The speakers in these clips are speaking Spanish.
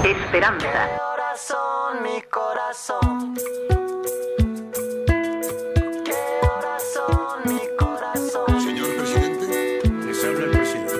Esperanza. Corazón, mi corazón. Señor presidente, les habla el presidente.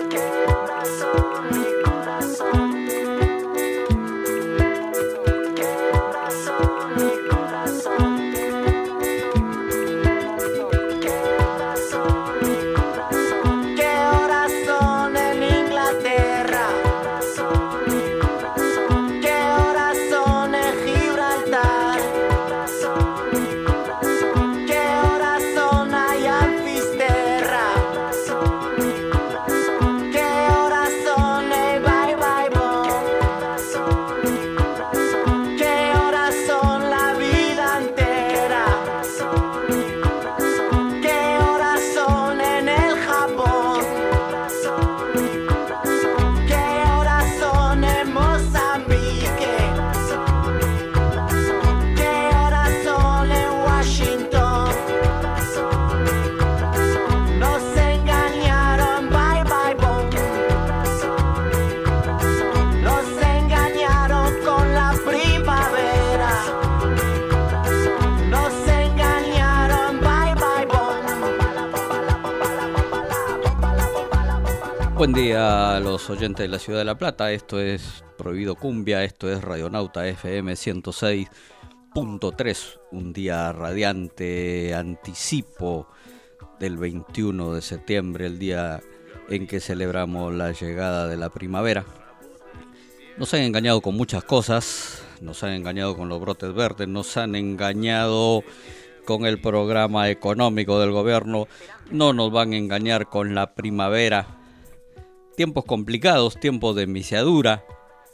Buen día a los oyentes de la Ciudad de La Plata, esto es Prohibido Cumbia, esto es Radionauta FM 106.3, un día radiante, anticipo del 21 de septiembre, el día en que celebramos la llegada de la primavera. Nos han engañado con muchas cosas, nos han engañado con los brotes verdes, nos han engañado con el programa económico del gobierno, no nos van a engañar con la primavera. Tiempos complicados, tiempos de misiadura.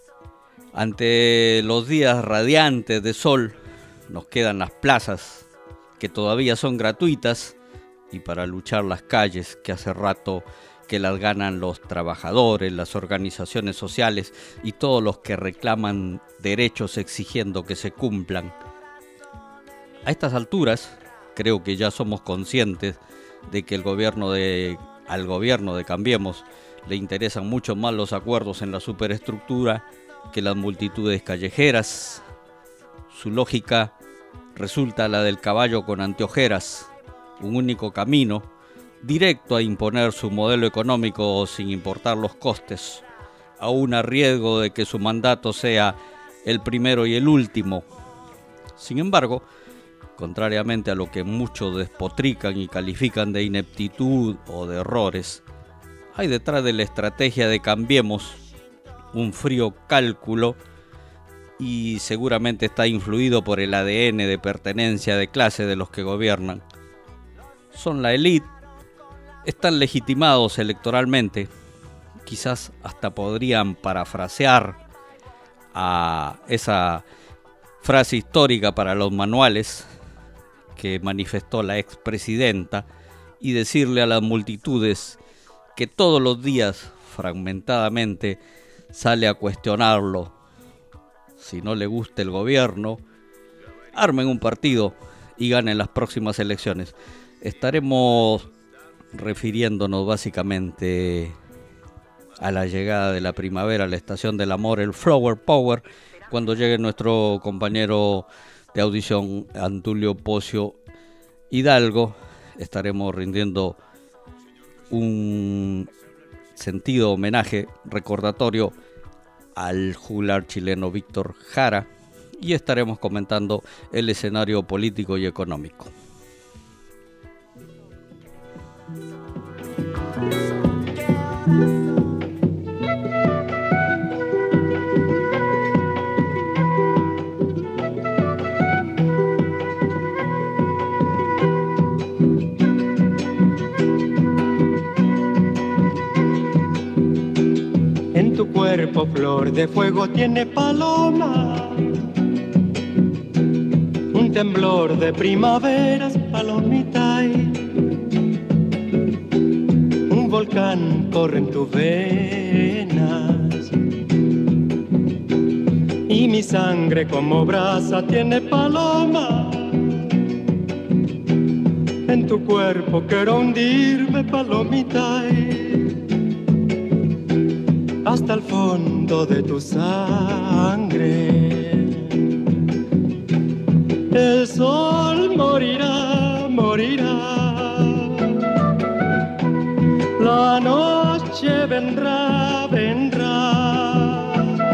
Ante los días radiantes de sol, nos quedan las plazas, que todavía son gratuitas, y para luchar las calles, que hace rato que las ganan los trabajadores, las organizaciones sociales y todos los que reclaman derechos exigiendo que se cumplan. A estas alturas, creo que ya somos conscientes de que al gobierno de Cambiemos le interesan mucho más los acuerdos en la superestructura que las multitudes callejeras. Su lógica resulta la del caballo con anteojeras, un único camino, directo a imponer su modelo económico sin importar los costes, aún a riesgo de que su mandato sea el primero y el último. Sin embargo, contrariamente a lo que muchos despotrican y califican de ineptitud o de errores, hay detrás de la estrategia de Cambiemos un frío cálculo y seguramente está influido por el ADN de pertenencia de clase de los que gobiernan. Son la élite, están legitimados electoralmente, quizás hasta podrían parafrasear a esa frase histórica para los manuales que manifestó la expresidenta y decirle a las multitudes que todos los días, fragmentadamente, sale a cuestionarlo. Si no le gusta el gobierno, armen un partido y ganen las próximas elecciones. Estaremos refiriéndonos básicamente a la llegada de la primavera, a la estación del amor, el Flower Power, cuando llegue nuestro compañero de audición, Antulio Pocio Hidalgo. Estaremos rindiendo un sentido homenaje recordatorio al juglar chileno Víctor Jara y estaremos comentando el escenario político y económico. En tu cuerpo flor de fuego tiene paloma, un temblor de primaveras, palomita, un volcán corre en tus venas y mi sangre como brasa tiene paloma. En tu cuerpo quiero hundirme, palomita, hasta el fondo de tu sangre. El sol morirá, morirá. La noche vendrá, vendrá.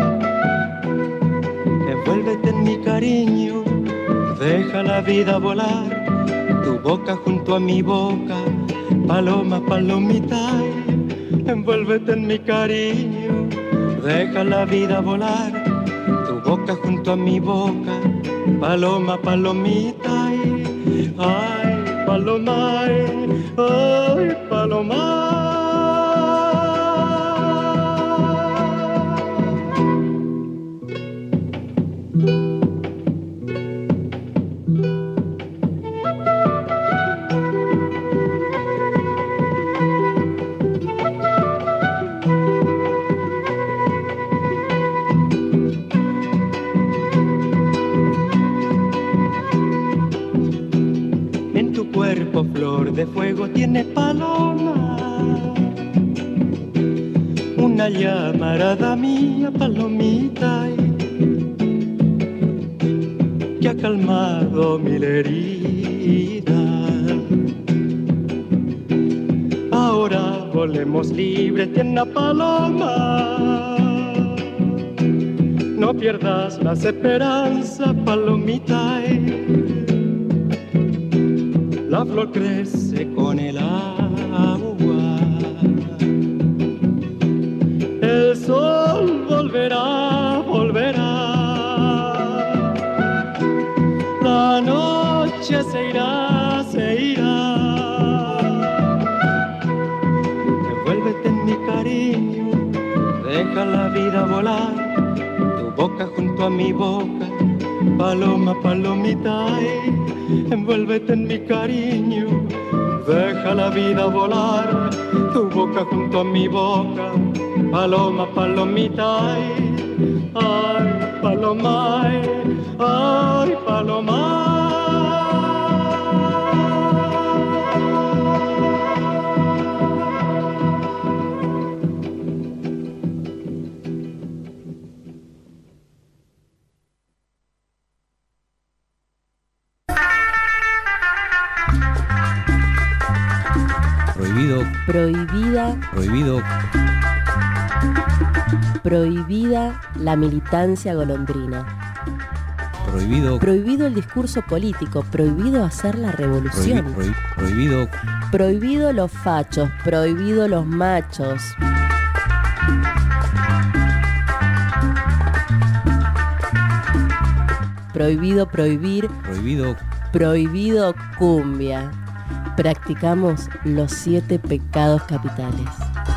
Envuélvete en mi cariño, deja la vida volar. Tu boca junto a mi boca, paloma, palomita. Envuélvete en mi cariño, deja la vida volar. Tu boca junto a mi boca, paloma, palomita. Ay, paloma, ay, paloma. Flor de fuego tiene paloma, una llamarada mía, palomita, que ha calmado mil heridas. Ahora volemos libres, tierna paloma, no pierdas las esperanzas, palomita. La flor crece con el agua, el sol volverá, volverá, la noche se irá, se irá. Envuélvete en mi cariño, deja la vida volar, tu boca junto a mi boca, paloma, palomita. Envuélvete en mi cariño, deja la vida volar, tu boca junto a mi boca, paloma, palomita. Ay, paloma, ay, paloma. Prohibida, Prohibido. prohibida la militancia golondrina. Prohibido. Prohibido el discurso político, prohibido hacer la revolución. Prohibido. Prohibido los fachos, prohibido los machos. Prohibido prohibir, Prohibido. prohibido cumbia. Practicamos los 7 pecados capitales.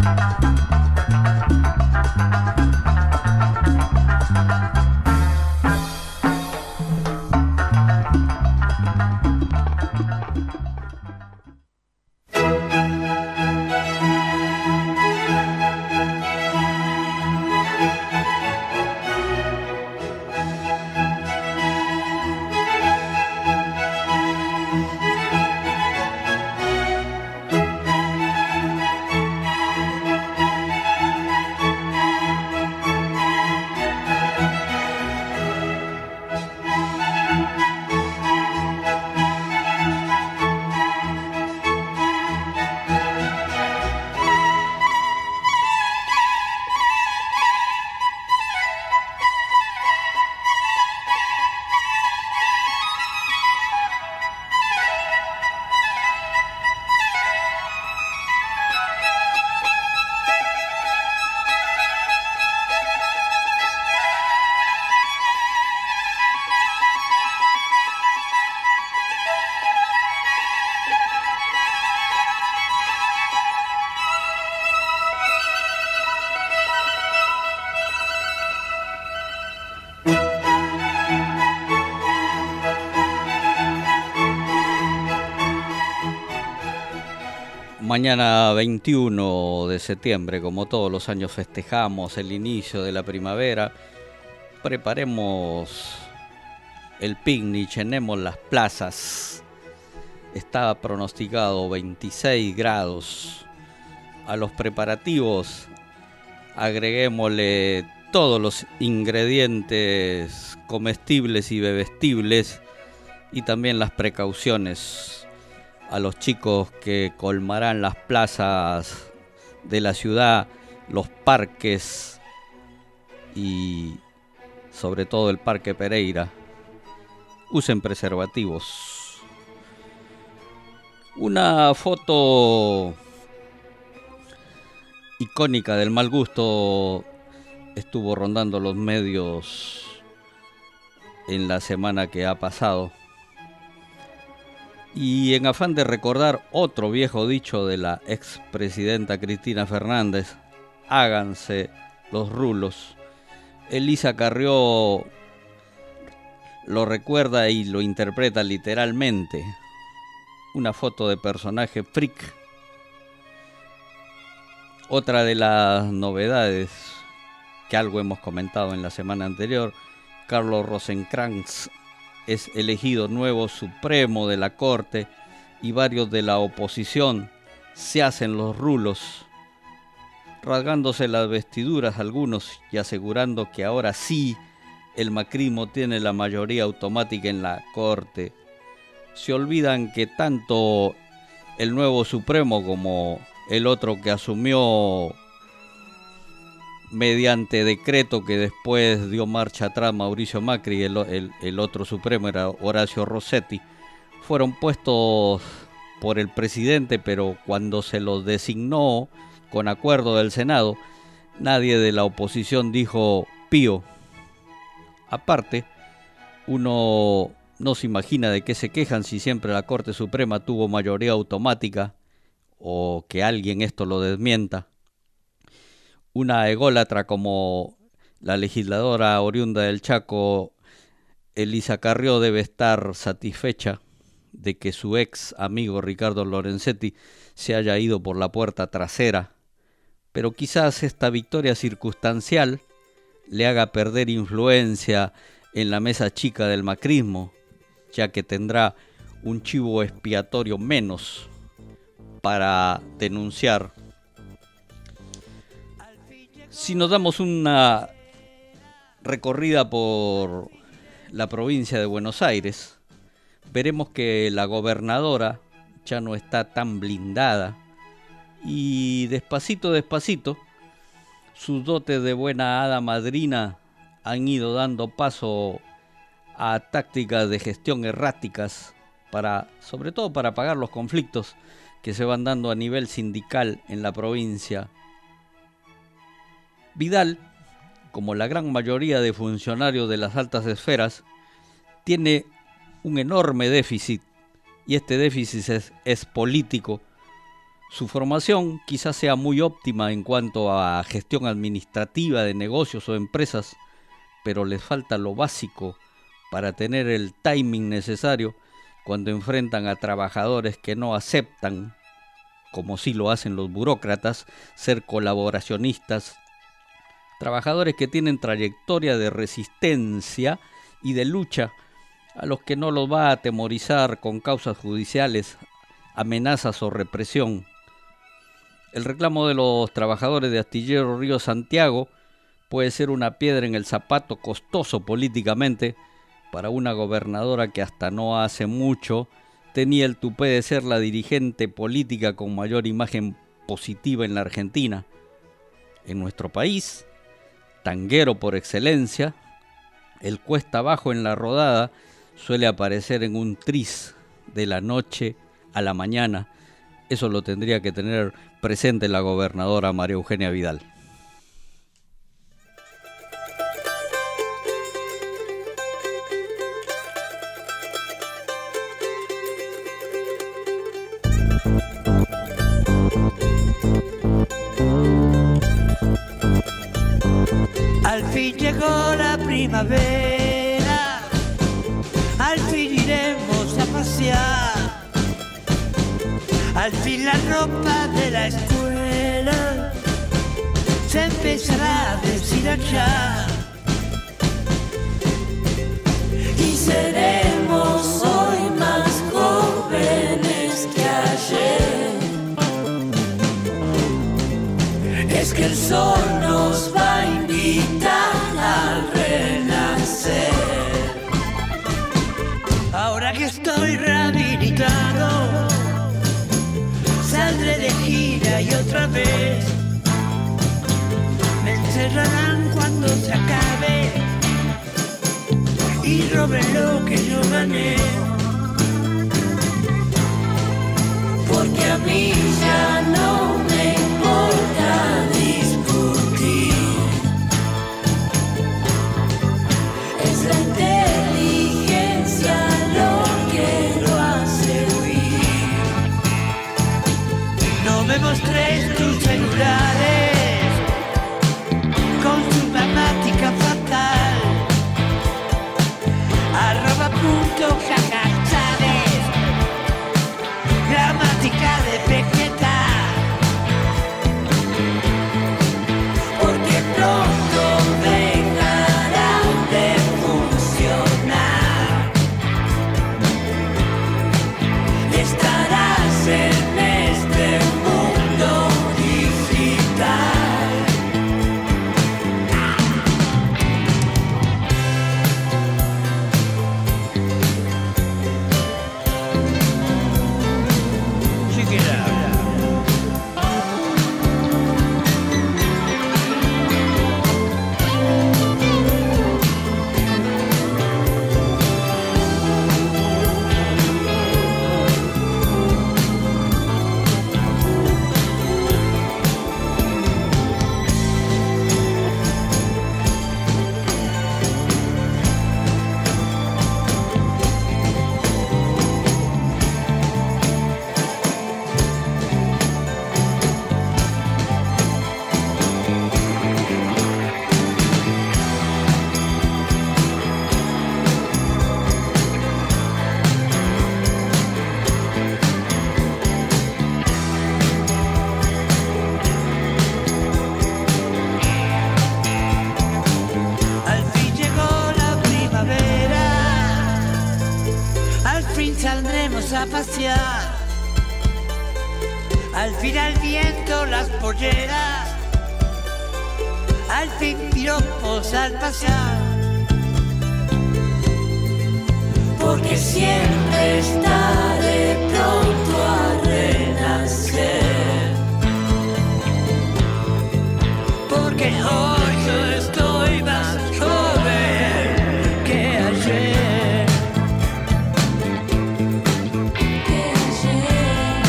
Mañana 21 de septiembre, como todos los años festejamos el inicio de la primavera, preparemos el picnic, llenemos las plazas. Está pronosticado 26 grados. A los preparativos agreguémosle todos los ingredientes comestibles y bebestibles y también las precauciones a los chicos que colmarán las plazas de la ciudad, los parques y sobre todo el Parque Pereira. Usen preservativos. Una foto icónica del mal gusto estuvo rondando los medios en la semana que ha pasado. Y en afán de recordar otro viejo dicho de la expresidenta Cristina Fernández, háganse los rulos, Elisa Carrió lo recuerda y lo interpreta literalmente. Una foto de personaje freak. Otra de las novedades que algo hemos comentado en la semana anterior, Carlos Rosenkrantz es elegido nuevo Supremo de la Corte y varios de la oposición se hacen los rulos, rasgándose las vestiduras algunos y asegurando que ahora sí el macrismo tiene la mayoría automática en la Corte. Se olvidan que tanto el nuevo Supremo como el otro que asumió mediante decreto que después dio marcha atrás Mauricio Macri, el otro Supremo era Horacio Rossetti, fueron puestos por el presidente, pero cuando se los designó con acuerdo del Senado, nadie de la oposición dijo pío. Aparte, uno no se imagina de qué se quejan si siempre la Corte Suprema tuvo mayoría automática o que alguien esto lo desmienta. Una ególatra como la legisladora oriunda del Chaco, Elisa Carrió, debe estar satisfecha de que su ex amigo Ricardo Lorenzetti se haya ido por la puerta trasera, pero quizás esta victoria circunstancial le haga perder influencia en la mesa chica del macrismo, ya que tendrá un chivo expiatorio menos para denunciar. Si nos damos una recorrida por la provincia de Buenos Aires, veremos que la gobernadora ya no está tan blindada y despacito, sus dotes de buena hada madrina han ido dando paso a tácticas de gestión erráticas sobre todo para apagar los conflictos que se van dando a nivel sindical en la provincia. Vidal, como la gran mayoría de funcionarios de las altas esferas, tiene un enorme déficit y este déficit es político. Su formación quizás sea muy óptima en cuanto a gestión administrativa de negocios o empresas, pero les falta lo básico para tener el timing necesario cuando enfrentan a trabajadores que no aceptan, como sí lo hacen los burócratas, ser colaboracionistas. Trabajadores que tienen trayectoria de resistencia y de lucha, a los que no los va a atemorizar con causas judiciales, amenazas o represión. El reclamo de los trabajadores de Astillero Río Santiago puede ser una piedra en el zapato costoso políticamente para una gobernadora que hasta no hace mucho tenía el tupé de ser la dirigente política con mayor imagen positiva en la Argentina. En nuestro país, tanguero por excelencia, el cuesta abajo en la rodada suele aparecer en un tris de la noche a la mañana. Eso lo tendría que tener presente la gobernadora María Eugenia Vidal. Al fin llegó la primavera, al fin iremos a pasear, al fin la ropa de la escuela se empezará a deshilachar y seremos hoy más jóvenes que ayer. Es que el sol nos cerrarán cuando se acabe y roben lo que yo gané. Porque a mí ya no me importa discutir. Es la inteligencia lo que lo hace huir. No me mostres tus celulares con su gramática fatal. @punto Chávez, gramática de Vegeta. Porque pronto dejarán de funcionar. Estarás en este mundo digital. Check it out. Al fin llegó la primavera, al fin saldremos a pasear, al fin al viento las polleras, al fin piropos al pasear. Porque siempre estaré pronto a renacer. Porque hoy yo estoy más joven que ayer. Que ayer.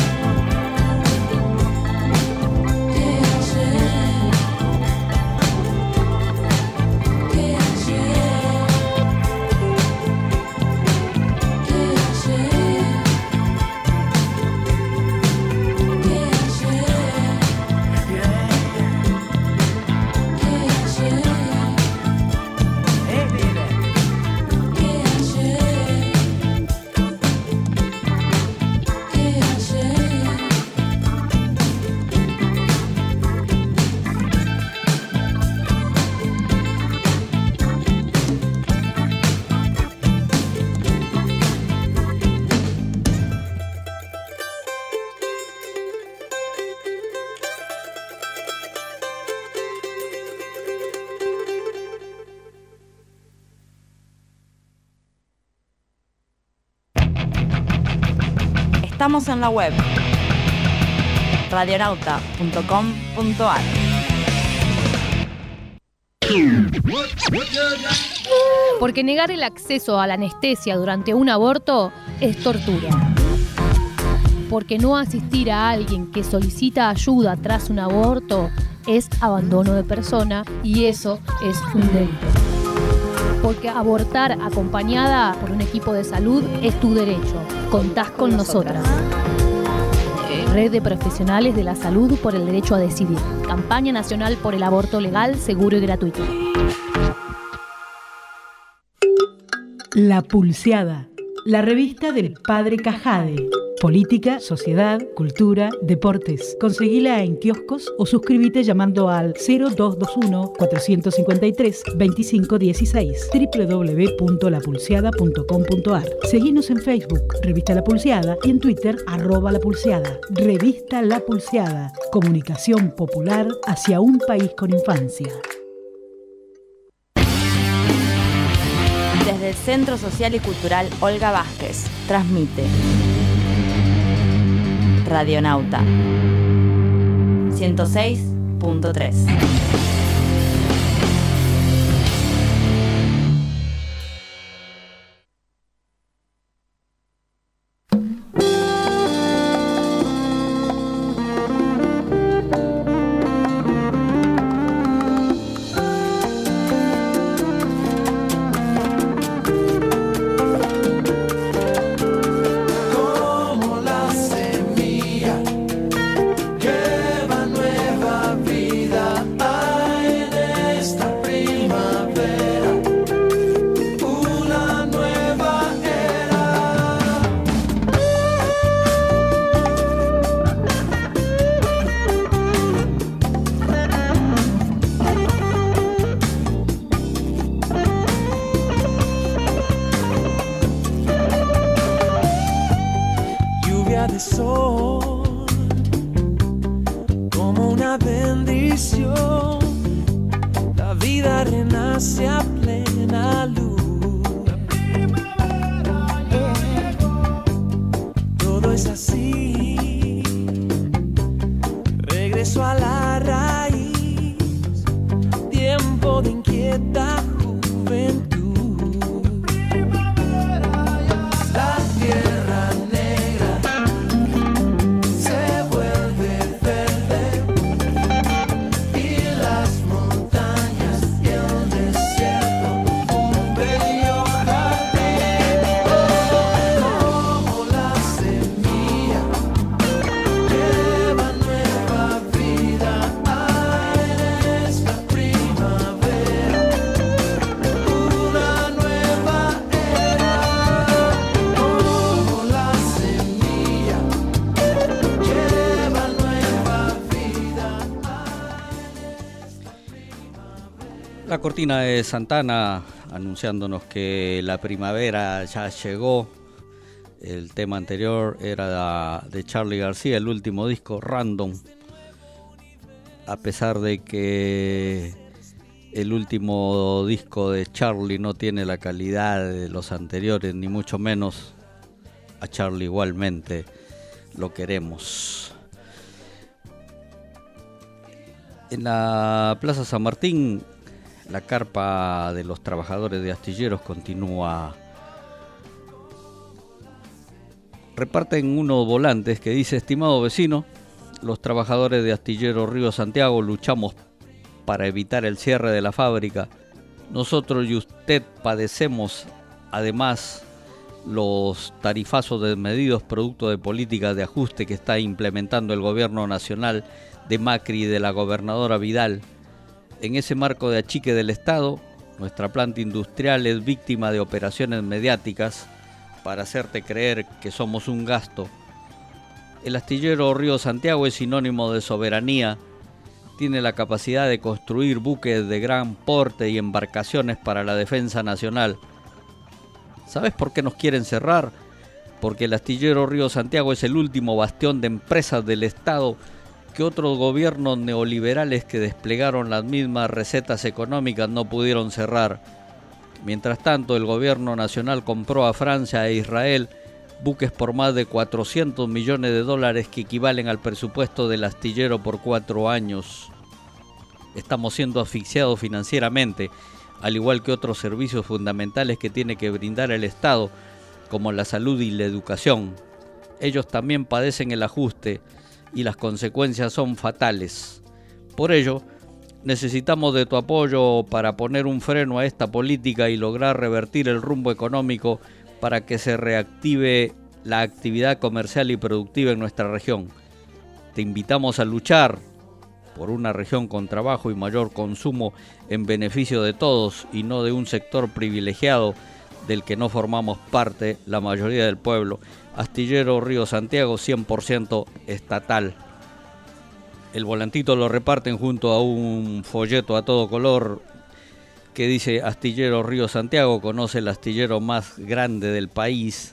Que ayer. Que ayer. Que ayer. Estamos en la web radionauta.com.ar. Porque negar el acceso a la anestesia durante un aborto es tortura. Porque no asistir a alguien que solicita ayuda tras un aborto es abandono de persona y eso es un delito. Porque abortar acompañada por un equipo de salud es tu derecho. Contás con nosotras. Red de Profesionales de la Salud por el Derecho a Decidir. Campaña Nacional por el Aborto Legal, Seguro y Gratuito. La Pulseada, la revista del Padre Cajade. Política, sociedad, cultura, deportes. Conseguila en kioscos o suscríbete llamando al 0221-453-2516 www.lapulseada.com.ar. Seguinos en Facebook, Revista La Pulseada, y en Twitter, @lapulseada. Revista La Pulseada. Comunicación popular hacia un país con infancia. Desde el Centro Social y Cultural Olga Vázquez, transmite Radionauta 106.3. de sol, como una bendición, la vida renace a plena luz. Todo es así, regreso a la raíz, tiempo de inquieta juventud. La tierra negra se vuelve verde y las montañas y el desierto un bello jardín. Como la semilla lleva nueva vida en esta primavera, una nueva era. Como la semilla lleva nueva vida. La cortina de Santana anunciándonos que la primavera ya llegó. El tema anterior era de Charly García, el último disco, Random. A pesar de que el último disco de Charly no tiene la calidad de los anteriores, ni mucho menos, a Charly igualmente lo queremos. En la Plaza San Martín, la carpa de los trabajadores de Astilleros continúa. Reparten unos volantes que dice: estimado vecino, los trabajadores de Astillero Río Santiago luchamos para evitar el cierre de la fábrica. Nosotros y usted padecemos además los tarifazos desmedidos producto de políticas de ajuste que está implementando el gobierno nacional de Macri y de la gobernadora Vidal. En ese marco de achique del Estado, nuestra planta industrial es víctima de operaciones mediáticas para hacerte creer que somos un gasto. El astillero Río Santiago es sinónimo de soberanía, tiene la capacidad de construir buques de gran porte y embarcaciones para la defensa nacional. ¿Sabes por qué nos quieren cerrar? Porque el astillero Río Santiago es el último bastión de empresas del Estado que otros gobiernos neoliberales que desplegaron las mismas recetas económicas no pudieron cerrar. Mientras tanto, el gobierno nacional compró a Francia e Israel buques por más de 400 millones de dólares que equivalen al presupuesto del astillero por 4 años. Estamos siendo asfixiados financieramente, al igual que otros servicios fundamentales que tiene que brindar el Estado, como la salud y la educación. Ellos también padecen el ajuste y las consecuencias son fatales. Por ello, necesitamos de tu apoyo para poner un freno a esta política y lograr revertir el rumbo económico para que se reactive la actividad comercial y productiva en nuestra región. Te invitamos a luchar por una región con trabajo y mayor consumo en beneficio de todos y no de un sector privilegiado del que no formamos parte la mayoría del pueblo. Astillero Río Santiago 100% estatal. El volantito lo reparten junto a un folleto a todo color que dice: Astillero Río Santiago conoce el astillero más grande del país,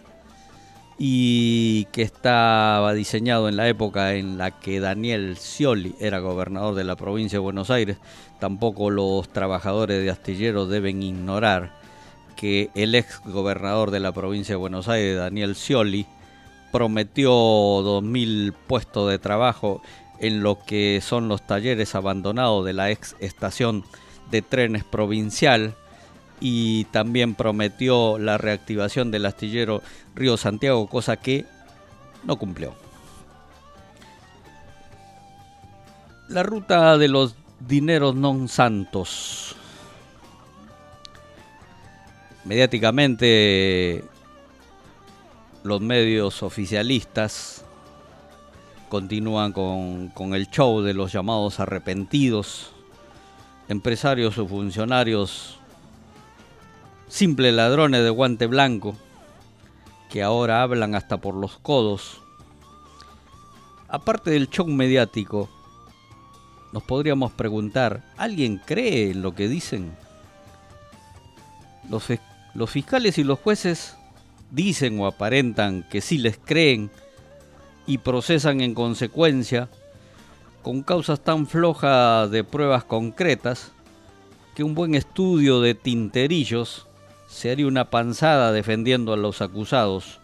y que estaba diseñado en la época en la que Daniel Scioli era gobernador de la provincia de Buenos Aires. Tampoco los trabajadores de Astillero deben ignorar que el ex gobernador de la provincia de Buenos Aires, Daniel Scioli, prometió 2.000 puestos de trabajo en lo que son los talleres abandonados de la ex estación de trenes provincial, y también prometió la reactivación del astillero Río Santiago, cosa que no cumplió. La ruta de los dineros non santos. Mediáticamente, los medios oficialistas continúan con el show de los llamados arrepentidos, empresarios o funcionarios, simples ladrones de guante blanco, que ahora hablan hasta por los codos. Aparte del show mediático, nos podríamos preguntar, ¿alguien cree en lo que dicen? Los fiscales y los jueces dicen o aparentan que sí les creen y procesan en consecuencia, con causas tan flojas de pruebas concretas que un buen estudio de tinterillos se haría una panzada defendiendo a los acusados.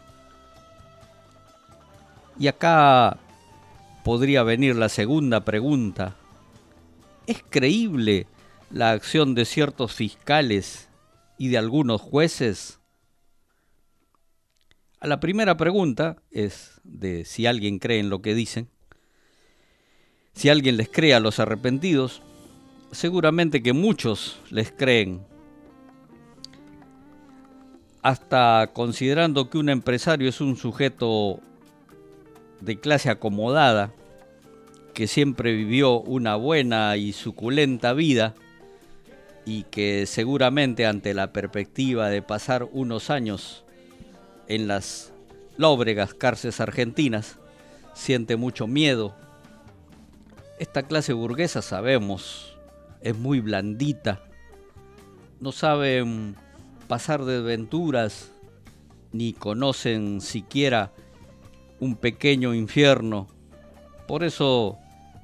Y acá podría venir la segunda pregunta. ¿Es creíble la acción de ciertos fiscales y de algunos jueces? A la primera pregunta es de si alguien cree en lo que dicen. Si alguien les cree a los arrepentidos, seguramente que muchos les creen. Hasta considerando que un empresario es un sujeto de clase acomodada, que siempre vivió una buena y suculenta vida y que seguramente ante la perspectiva de pasar unos años en las lóbregas cárceles argentinas siente mucho miedo. Esta clase burguesa, sabemos, es muy blandita, no saben pasar desventuras ni conocen siquiera un pequeño infierno. Por eso,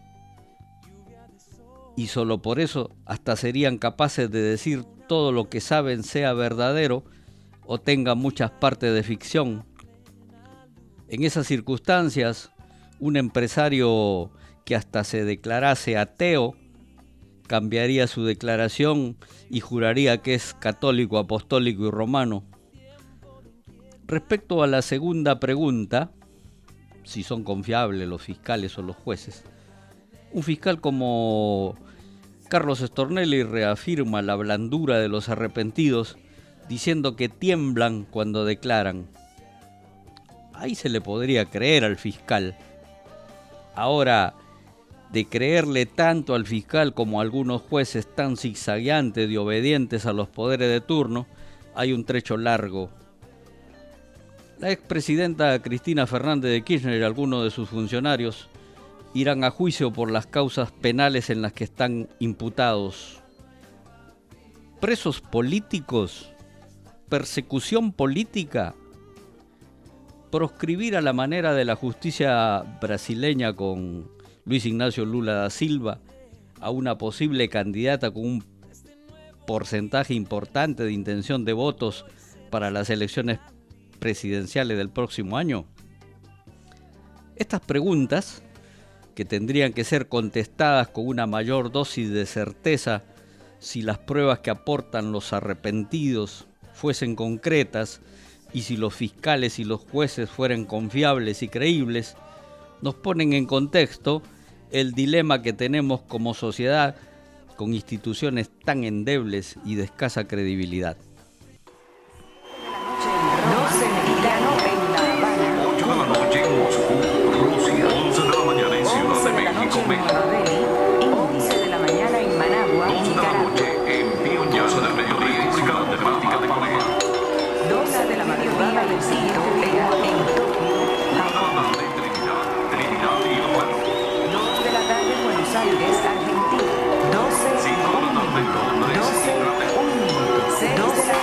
y solo por eso, hasta serían capaces de decir todo lo que saben sea verdadero o tenga muchas partes de ficción. En esas circunstancias, un empresario que hasta se declarase ateo cambiaría su declaración y juraría que es católico, apostólico y romano. Respecto a la segunda pregunta, si son confiables los fiscales o los jueces, un fiscal como Carlos Stornelli reafirma la blandura de los arrepentidos diciendo que tiemblan cuando declaran. Ahí se le podría creer al fiscal. Ahora, de creerle tanto al fiscal como a algunos jueces tan zigzagueantes y obedientes a los poderes de turno, hay un trecho largo. La expresidenta Cristina Fernández de Kirchner y algunos de sus funcionarios irán a juicio por las causas penales en las que están imputados. ¿Presos políticos? ¿Persecución política? ¿Proscribir a la manera de la justicia brasileña con Luis Ignacio Lula da Silva a una posible candidata con un porcentaje importante de intención de votos para las elecciones presidenciales del próximo año? Estas preguntas, que tendrían que ser contestadas con una mayor dosis de certeza si las pruebas que aportan los arrepentidos fuesen concretas y si los fiscales y los jueces fueran confiables y creíbles, nos ponen en contexto el dilema que tenemos como sociedad con instituciones tan endebles y de escasa credibilidad. 12 mexicano en La Habana. 8 de la noche en Moscú, Rusia. 11 de la mañana en Ciudad de México, México. 11 de la mañana en Managua, 12 de la noche en Pyongyang, 12 del mediodía en República Democrática de Corea. 12 de la madrugada en Quito, en Tokio, Japón. Trinidad y Tobago. 2 de la tarde en Buenos Aires, Argentina. 12, 5 de la tarde en Londres, 12, Inglaterra. 1 minuto. 6 de la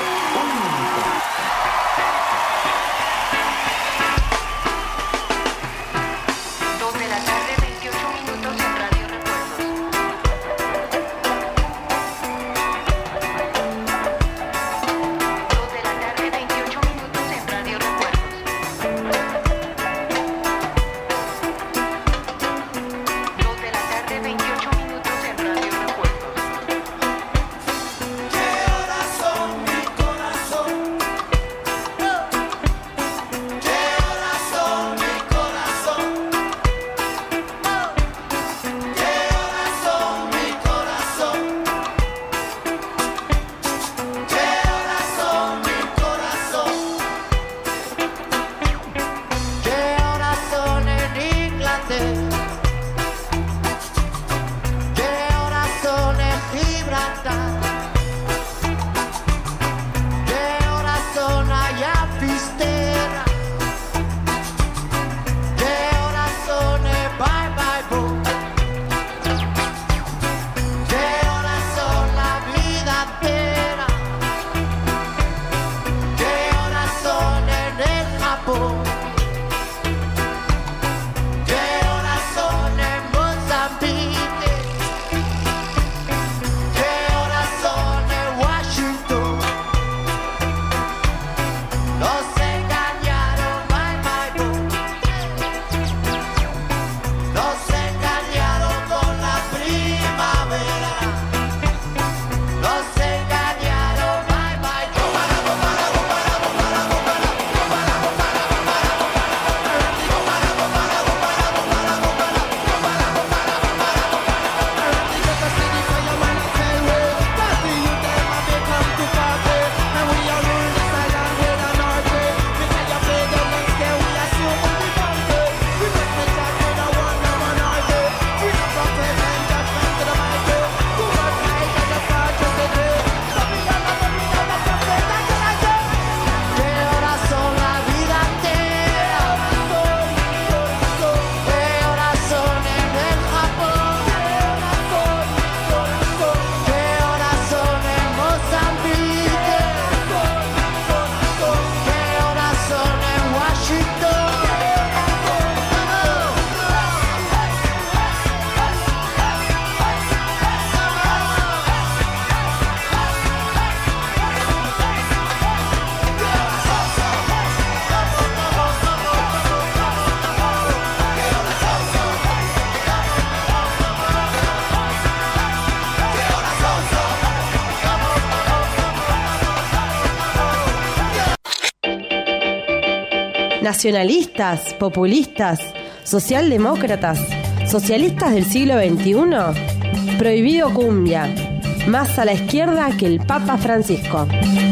nacionalistas, populistas, socialdemócratas, socialistas del siglo XXI. Prohibido cumbia, más a la izquierda que el Papa Francisco.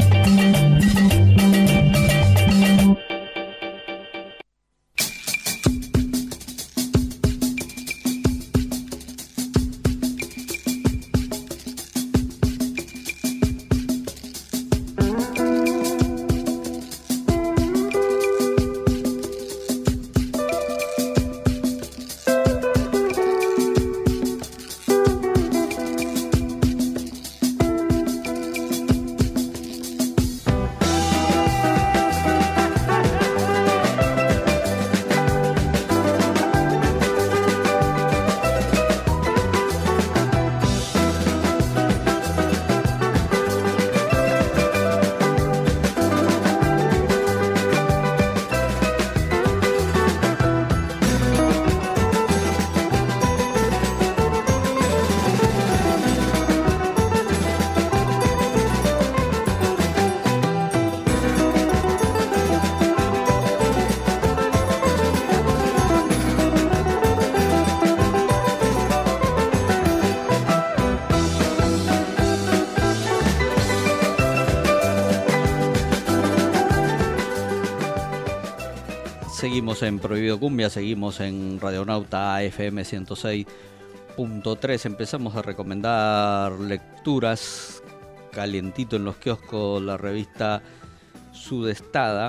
Seguimos en Prohibido Cumbia, seguimos en Radionauta FM 106.3. Empezamos a recomendar lecturas calientito en los kioscos, la revista Sudestada.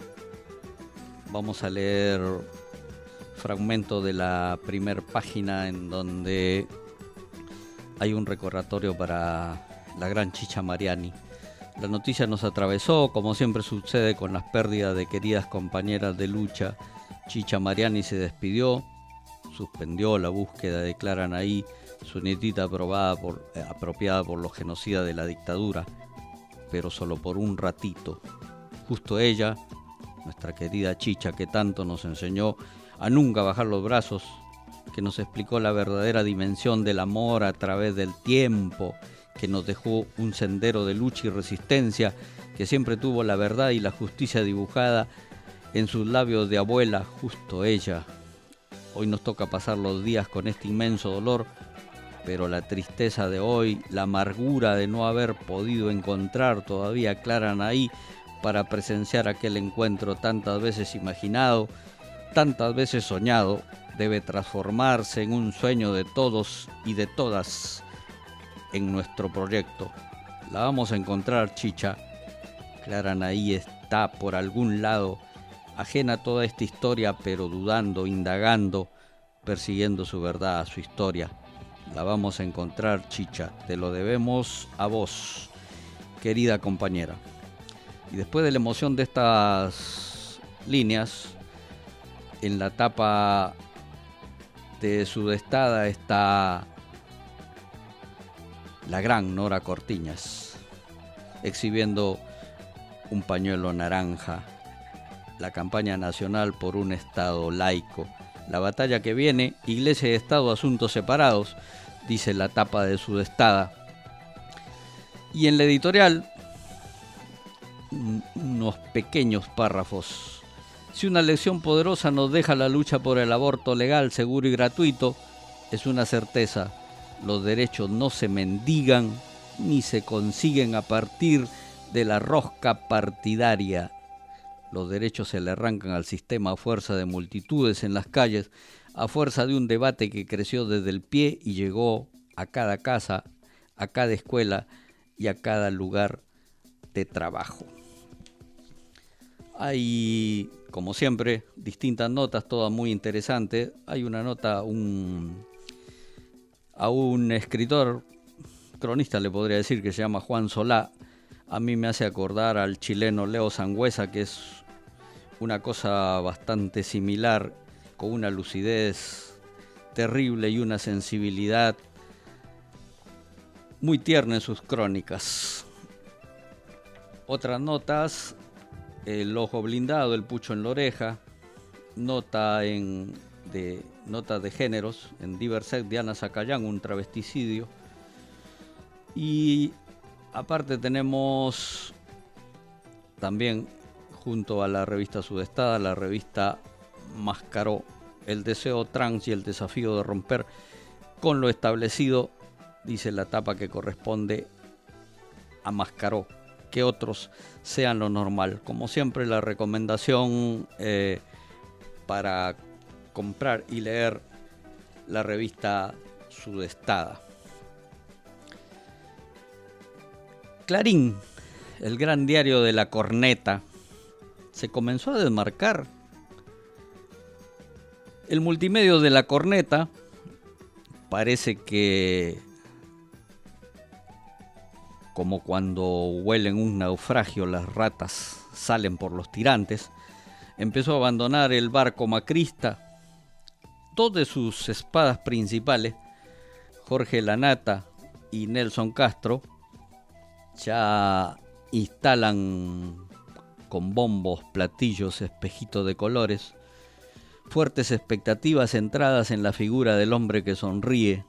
Vamos a leer fragmento de la primer página en donde hay un recordatorio para la gran Chicha Mariani. La noticia nos atravesó, como siempre sucede con las pérdidas de queridas compañeras de lucha. Chicha Mariani se despidió, suspendió la búsqueda, declaran ahí, su nietita apropiada por los genocidas de la dictadura, pero solo por un ratito. Justo ella, nuestra querida Chicha, que tanto nos enseñó a nunca bajar los brazos, que nos explicó la verdadera dimensión del amor a través del tiempo, que nos dejó un sendero de lucha y resistencia, que siempre tuvo la verdad y la justicia dibujada en sus labios de abuela, justo ella. Hoy nos toca pasar los días con este inmenso dolor, pero la tristeza de hoy, la amargura de no haber podido encontrar todavía aclaran ahí para presenciar aquel encuentro tantas veces imaginado, tantas veces soñado, debe transformarse en un sueño de todos y de todas. En nuestro proyecto la vamos a encontrar, Chicha. Claran ahí está por algún lado, ajena a toda esta historia, pero dudando, indagando, persiguiendo su verdad, su historia. La vamos a encontrar, Chicha, te lo debemos a vos, querida compañera. Y después de la emoción de estas líneas, en la tapa de Sudestada está la gran Nora Cortiñas, exhibiendo un pañuelo naranja, la campaña nacional por un Estado laico, la batalla que viene, Iglesia y Estado, asuntos separados, dice la tapa de Sudestada. Y en la editorial, unos pequeños párrafos. Si una lección poderosa nos deja la lucha por el aborto legal, seguro y gratuito, es una certeza. Los derechos no se mendigan ni se consiguen a partir de la rosca partidaria. Los derechos se le arrancan al sistema a fuerza de multitudes en las calles, a fuerza de un debate que creció desde el pie y llegó a cada casa, a cada escuela y a cada lugar de trabajo. Hay, como siempre, distintas notas, todas muy interesantes. Hay una nota, a un escritor, cronista le podría decir, que se llama Juan Solá. A mí me hace acordar al chileno Leo Sangüesa, que es una cosa bastante similar, con una lucidez terrible y una sensibilidad muy tierna en sus crónicas. Otras notas, el ojo blindado, el pucho en la oreja, notas de géneros, en Diversect de Ana Zacayán, un travesticidio. Y aparte tenemos también junto a la revista Sudestada, la revista Mascaró el deseo trans y el desafío de romper con lo establecido, dice la tapa que corresponde a Mascaró, que otros sean lo normal. Como siempre, la recomendación para comprar y leer la revista Sudestada. Clarín, el gran diario de la corneta, se comenzó a desmarcar. El multimedio de la corneta parece que, como cuando huelen un naufragio las ratas salen por los tirantes, empezó a abandonar el barco macrista. Dos de sus espadas principales, Jorge Lanata y Nelson Castro, ya instalan con bombos, platillos, espejitos de colores, fuertes expectativas centradas en la figura del hombre que sonríe.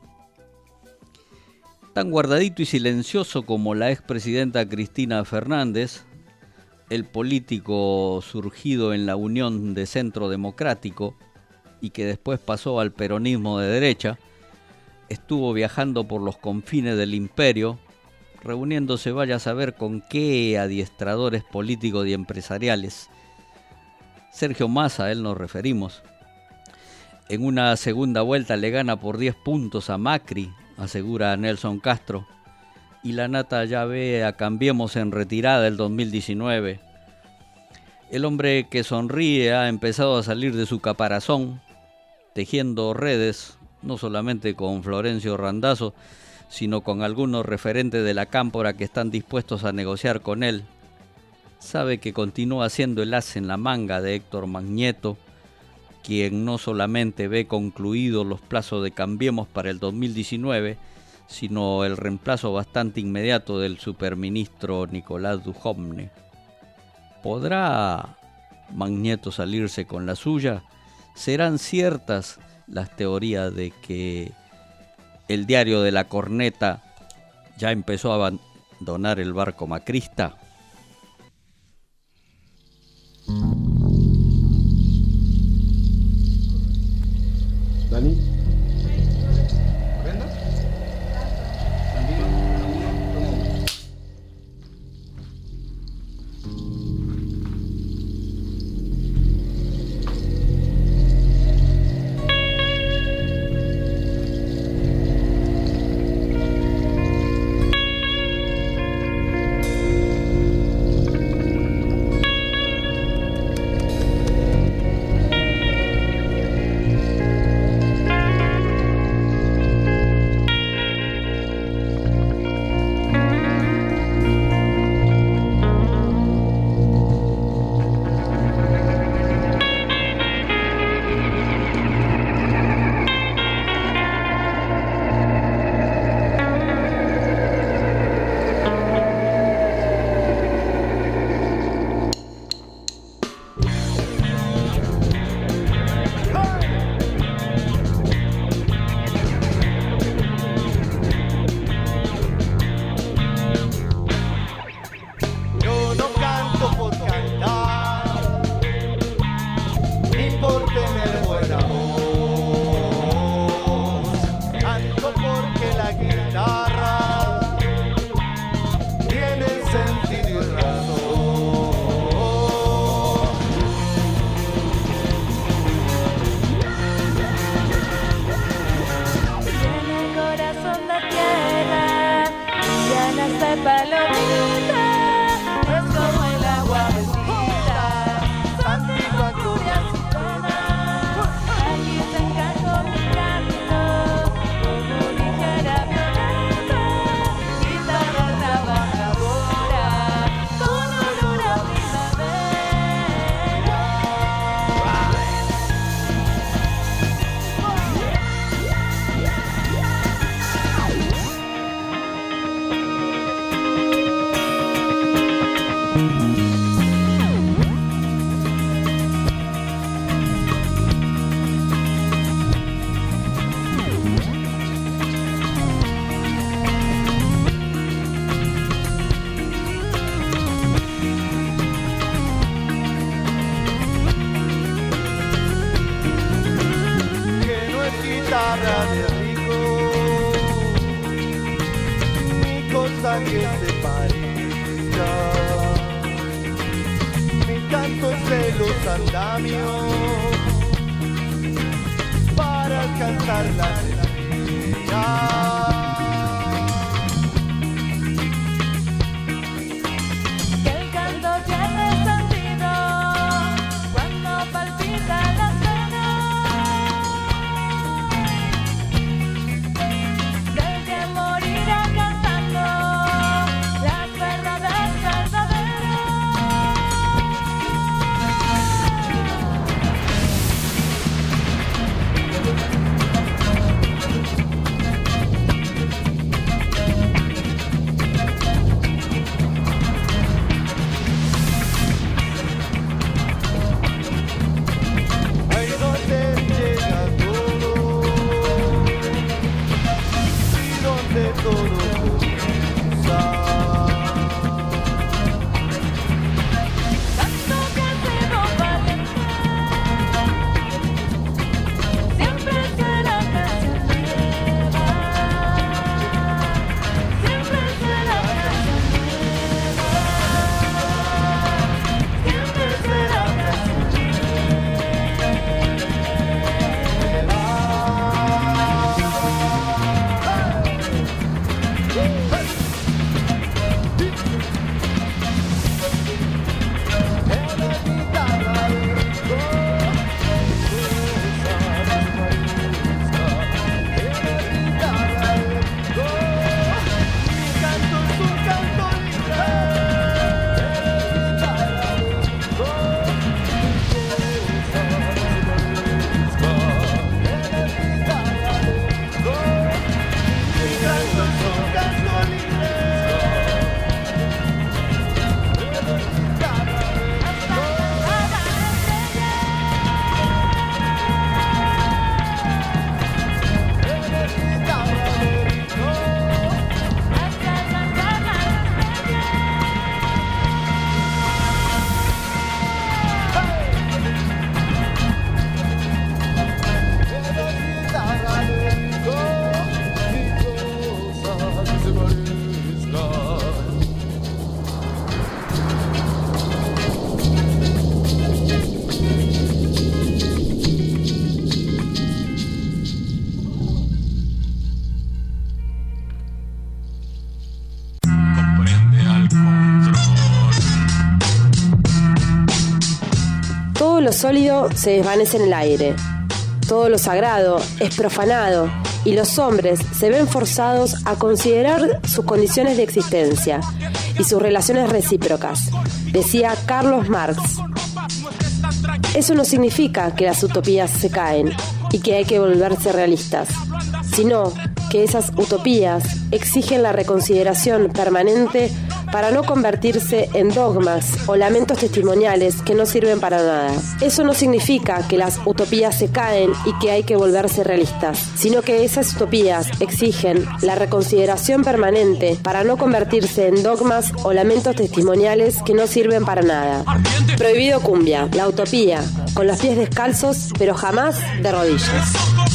Tan guardadito y silencioso como la expresidenta Cristina Fernández, el político surgido en la Unión de Centro Democrático y que después pasó al peronismo de derecha, estuvo viajando por los confines del imperio, reuniéndose vaya a saber con qué adiestradores políticos y empresariales. Sergio Massa, a él nos referimos. En una segunda vuelta le gana por 10 puntos a Macri, asegura Nelson Castro, y Lanata ya ve a Cambiemos en retirada el 2019. El hombre que sonríe ha empezado a salir de su caparazón, tejiendo redes, no solamente con Florencio Randazzo, sino con algunos referentes de la cámpora que están dispuestos a negociar con él. Sabe que continúa siendo el as en la manga de Héctor Magneto, quien no solamente ve concluidos los plazos de Cambiemos para el 2019, sino el reemplazo bastante inmediato del superministro Nicolás Dujovne. ¿Podrá Magneto salirse con la suya? ¿Serán ciertas las teorías de que el diario de la corneta ya empezó a abandonar el barco macrista? Dani. cantos de los andamios para alcanzar la estrella. Todo lo sólido se desvanece en el aire. Todo lo sagrado es profanado y los hombres se ven forzados a considerar sus condiciones de existencia y sus relaciones recíprocas, decía Carlos Marx. Eso no significa que las utopías se caen y que hay que volverse realistas, sino que esas utopías exigen la reconsideración permanente para no convertirse en dogmas o lamentos testimoniales que no sirven para nada. Eso no significa que las utopías se caen y que hay que volverse realistas, sino que esas utopías exigen la reconsideración permanente para no convertirse en dogmas o lamentos testimoniales que no sirven para nada. Prohibido cumbia, la utopía, con los pies descalzos, pero jamás de rodillas.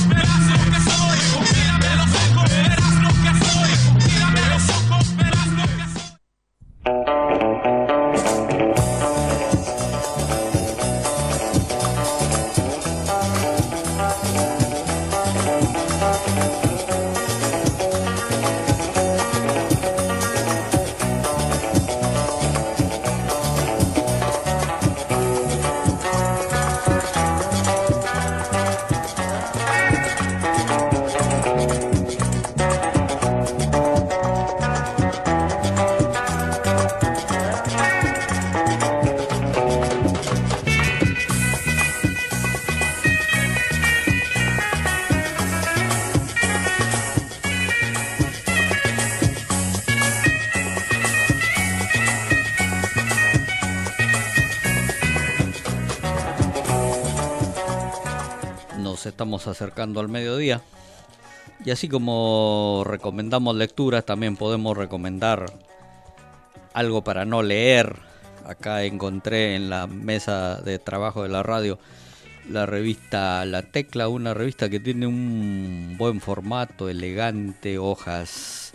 Estamos acercando al mediodía y así como recomendamos lecturas, también podemos recomendar algo para no leer. Acá encontré en la mesa de trabajo de la radio la revista La Tecla, una revista que tiene un buen formato, elegante, hojas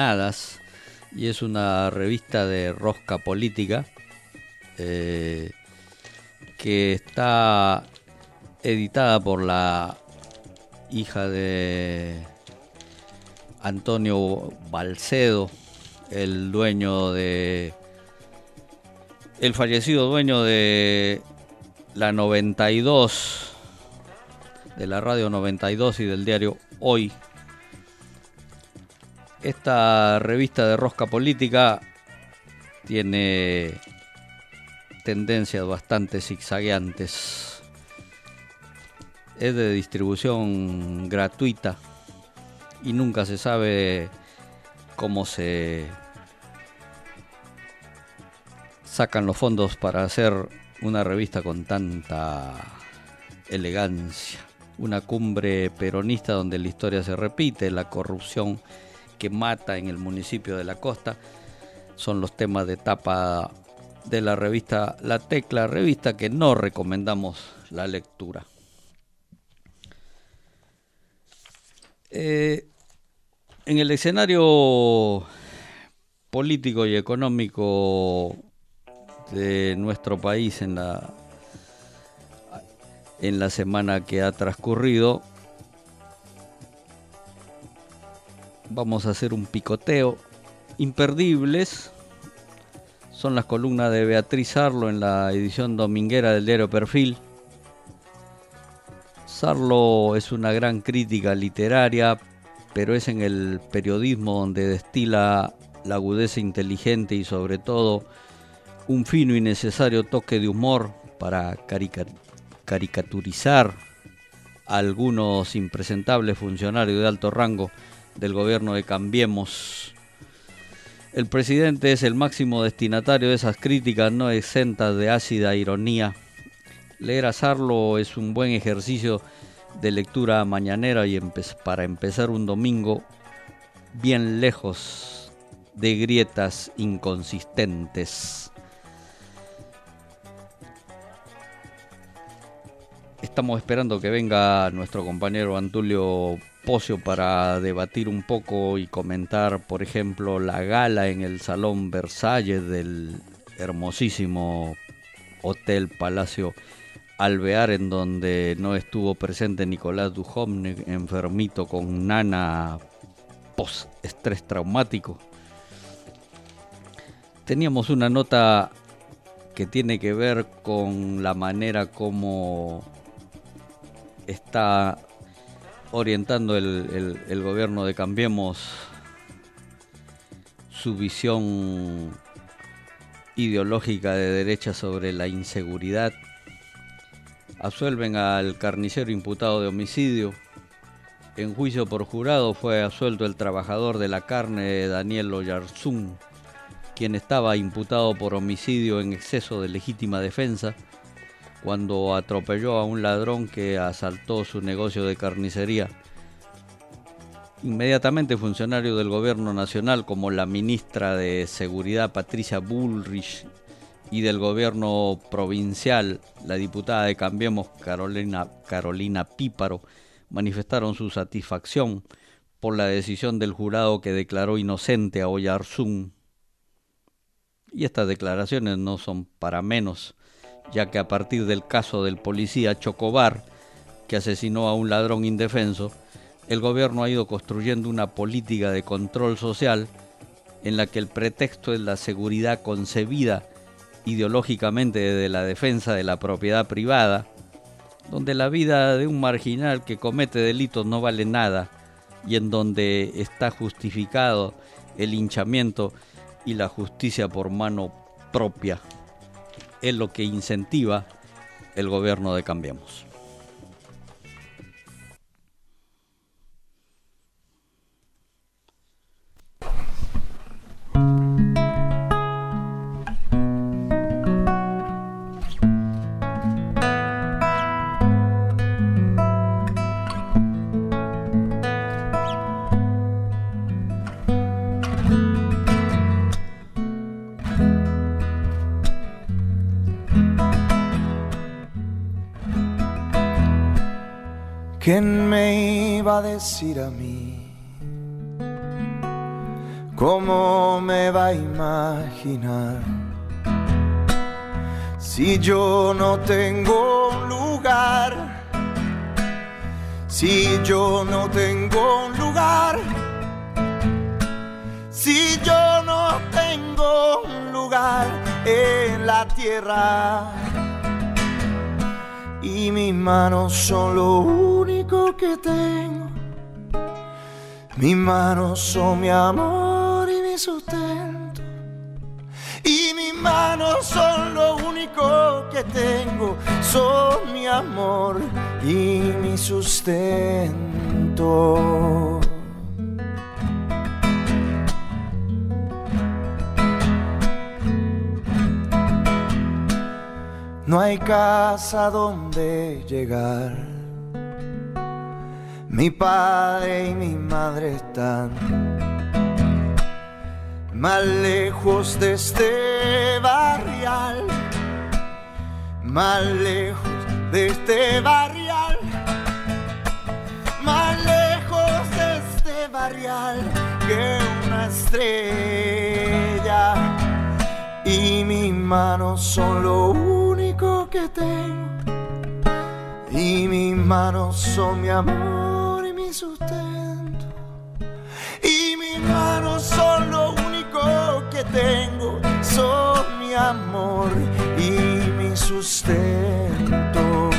satinadas, y es una revista de rosca política. que está editada por la hija de Antonio Balcedo, el fallecido dueño de la 92, de la radio 92 y del diario Hoy. Esta revista de rosca política tiene tendencias bastante zigzagueantes. Es de distribución gratuita y nunca se sabe cómo se sacan los fondos para hacer una revista con tanta elegancia. Una cumbre peronista donde la historia se repite, la corrupción que mata en el municipio de La Costa, son los temas de tapa de la revista La Tecla, revista que no recomendamos la lectura. En el escenario político y económico de nuestro país en la semana que ha transcurrido, vamos a hacer un picoteo. Imperdibles son las columnas de Beatriz Sarlo en la edición dominguera del diario Perfil. Sarlo es una gran crítica literaria, pero es en el periodismo donde destila la agudeza inteligente y sobre todo un fino y necesario toque de humor para caricaturizar a algunos impresentables funcionarios de alto rango del gobierno de Cambiemos. El presidente es el máximo destinatario de esas críticas no exentas de ácida ironía. Leer a Sarlo es un buen ejercicio de lectura mañanera y para empezar un domingo bien lejos de grietas inconsistentes. Estamos esperando que venga nuestro compañero Antulio Pocio para debatir un poco y comentar, por ejemplo, la gala en el Salón Versalles del hermosísimo Hotel Palacio Alvear, en donde no estuvo presente Nicolás Dujovne, enfermito con nana post-estrés traumático. Teníamos una nota que tiene que ver con la manera como está orientando el gobierno de Cambiemos su visión ideológica de derecha sobre la inseguridad. Absuelven al carnicero imputado de homicidio. En juicio por jurado fue absuelto el trabajador de la carne Daniel Oyarzún, quien estaba imputado por homicidio en exceso de legítima defensa cuando atropelló a un ladrón que asaltó su negocio de carnicería. Inmediatamente funcionarios del gobierno nacional como la ministra de Seguridad Patricia Bullrich y del gobierno provincial, la diputada de Cambiemos Carolina Píparo, manifestaron su satisfacción por la decisión del jurado que declaró inocente a Oyarzún. Y estas declaraciones no son para menos, ya que a partir del caso del policía Chocobar, que asesinó a un ladrón indefenso, el gobierno ha ido construyendo una política de control social en la que el pretexto es la seguridad concebida ideológicamente desde la defensa de la propiedad privada, donde la vida de un marginal que comete delitos no vale nada y en donde está justificado el linchamiento y la justicia por mano propia. Es lo que incentiva el gobierno de Cambiemos. ¿Quién me iba a decir a mí? ¿Cómo me va a imaginar? Si yo no tengo un lugar, si yo no tengo un lugar, si yo no tengo un lugar en la tierra, y mis manos son lo único que tengo, mis manos son mi amor y mi sustento, y mis manos son lo único que tengo, son mi amor y mi sustento. No hay casa donde llegar, mi padre y mi madre están más lejos de este barrial, más lejos de este barrial, más lejos de este barrial que una estrella, y mis manos son lo único que tengo, y mis manos son mi amor y mi sustento, y mis manos son lo único que tengo, son mi amor y mi sustento.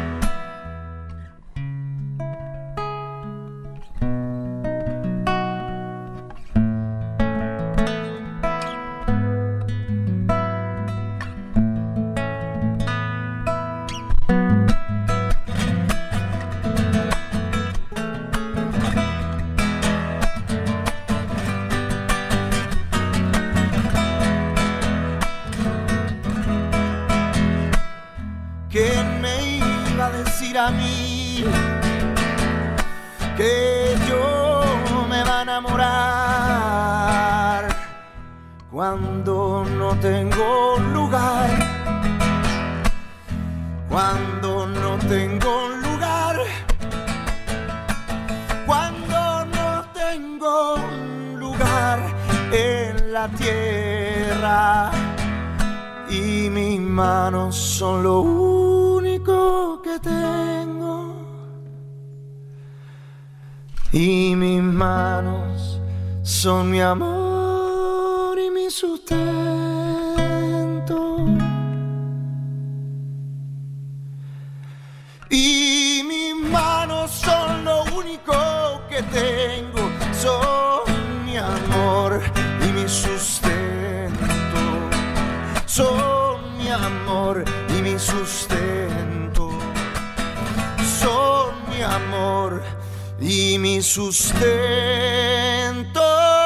¿Quién me iba a decir a mí que yo me va a enamorar cuando no tengo lugar? Cuando no tengo lugar, cuando no tengo lugar en la tierra, y mis manos son lo único que tengo, y mis manos son mi amor y mi sustento, y mis manos son lo único que tengo, son mi amor y mi sustento, son mi amor y mi sustento, son mi amor y mi sustento.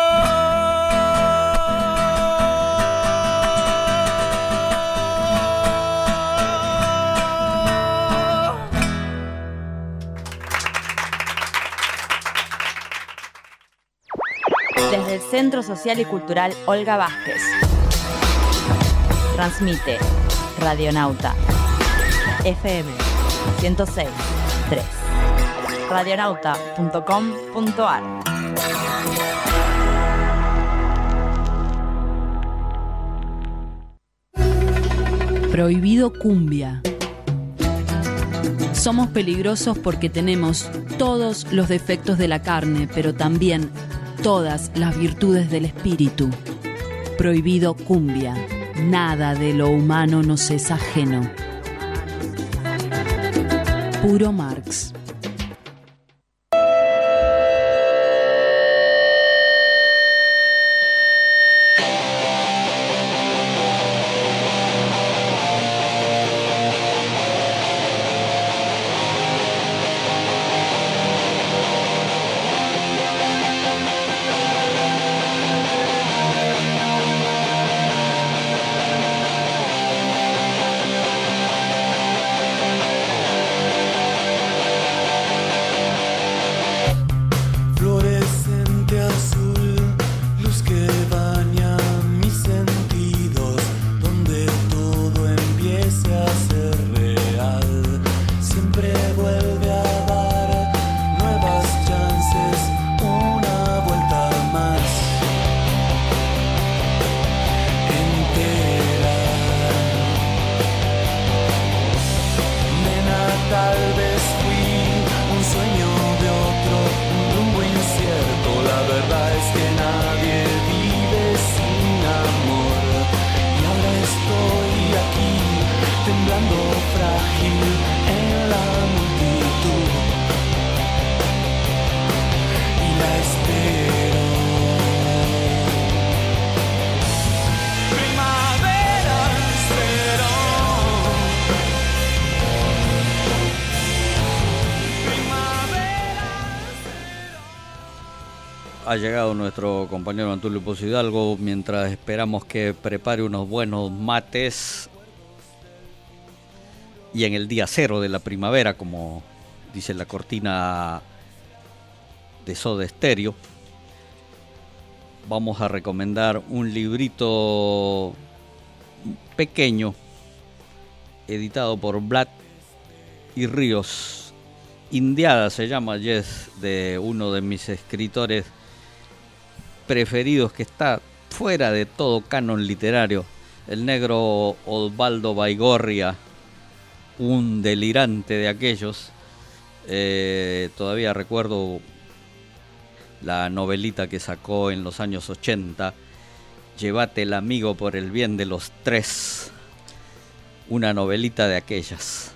Desde el Centro Social y Cultural Olga Vázquez. Transmite Radionauta FM 106.3 radionauta.com.ar. Prohibido cumbia. Somos peligrosos porque tenemos todos los defectos de la carne, pero también todas las virtudes del espíritu. Prohibido cumbia. Nada de lo humano nos es ajeno. Puro Marx. Ha llegado nuestro compañero Antulio Pozo Hidalgo mientras esperamos que prepare unos buenos mates. Y en el día cero de la primavera, como dice la cortina de Soda Stereo, vamos a recomendar un librito pequeño editado por Blatt y Ríos. Indiada se llama, Yes, de uno de mis escritores preferidos que está fuera de todo canon literario, el negro Osvaldo Baigorria, un delirante de aquellos. Todavía recuerdo la novelita que sacó en los años 80, Llévate el amigo por el bien de los tres, una novelita de aquellas.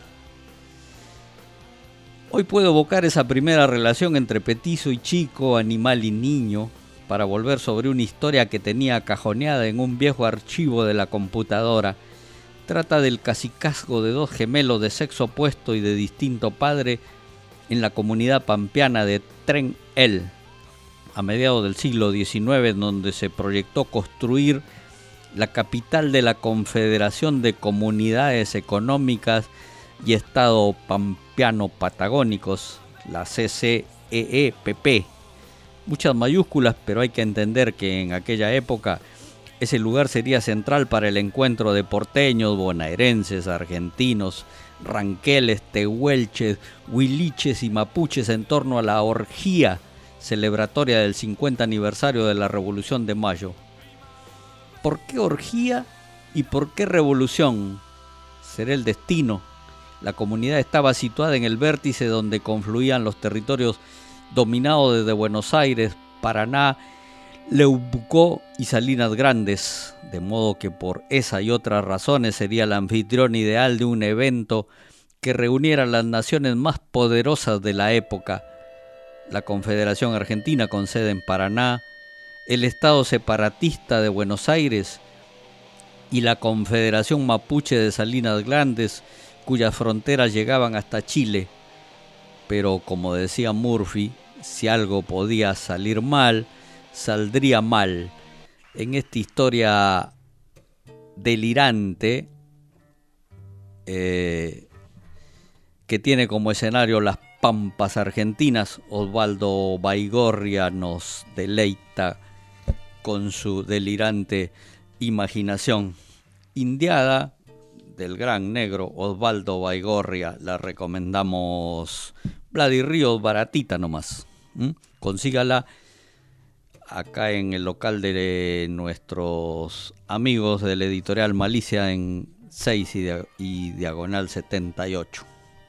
Hoy puedo evocar esa primera relación entre petizo y chico, animal y niño, para volver sobre una historia que tenía cajoneada en un viejo archivo de la computadora. Trata del cacicazgo de dos gemelos de sexo opuesto y de distinto padre en la comunidad pampeana de Tren El, a mediados del siglo XIX, donde se proyectó construir la capital de la Confederación de Comunidades Económicas y Estado Pampeano Patagónicos, la CCEEPP. Muchas mayúsculas, pero hay que entender que en aquella época ese lugar sería central para el encuentro de porteños, bonaerenses, argentinos, ranqueles, tehuelches, huiliches y mapuches en torno a la orgía celebratoria del 50 aniversario de la Revolución de Mayo. ¿Por qué orgía y por qué revolución? Será el destino. La comunidad estaba situada en el vértice donde confluían los territorios dominados desde Buenos Aires, Paraná, Leubucó y Salinas Grandes, de modo que por esa y otras razones sería el anfitrión ideal de un evento que reuniera a las naciones más poderosas de la época: la Confederación Argentina con sede en Paraná, el Estado separatista de Buenos Aires y la Confederación Mapuche de Salinas Grandes, cuyas fronteras llegaban hasta Chile. Pero como decía Murphy, si algo podía salir mal, saldría mal. En esta historia delirante que tiene como escenario las Pampas argentinas, Osvaldo Baigorria nos deleita con su delirante imaginación. Indiada, del gran negro Osvaldo Baigorria, la recomendamos. Vlad y Ríos, baratita nomás. Consígala acá en el local de nuestros amigos de la editorial Malicia en 6 y diagonal 78.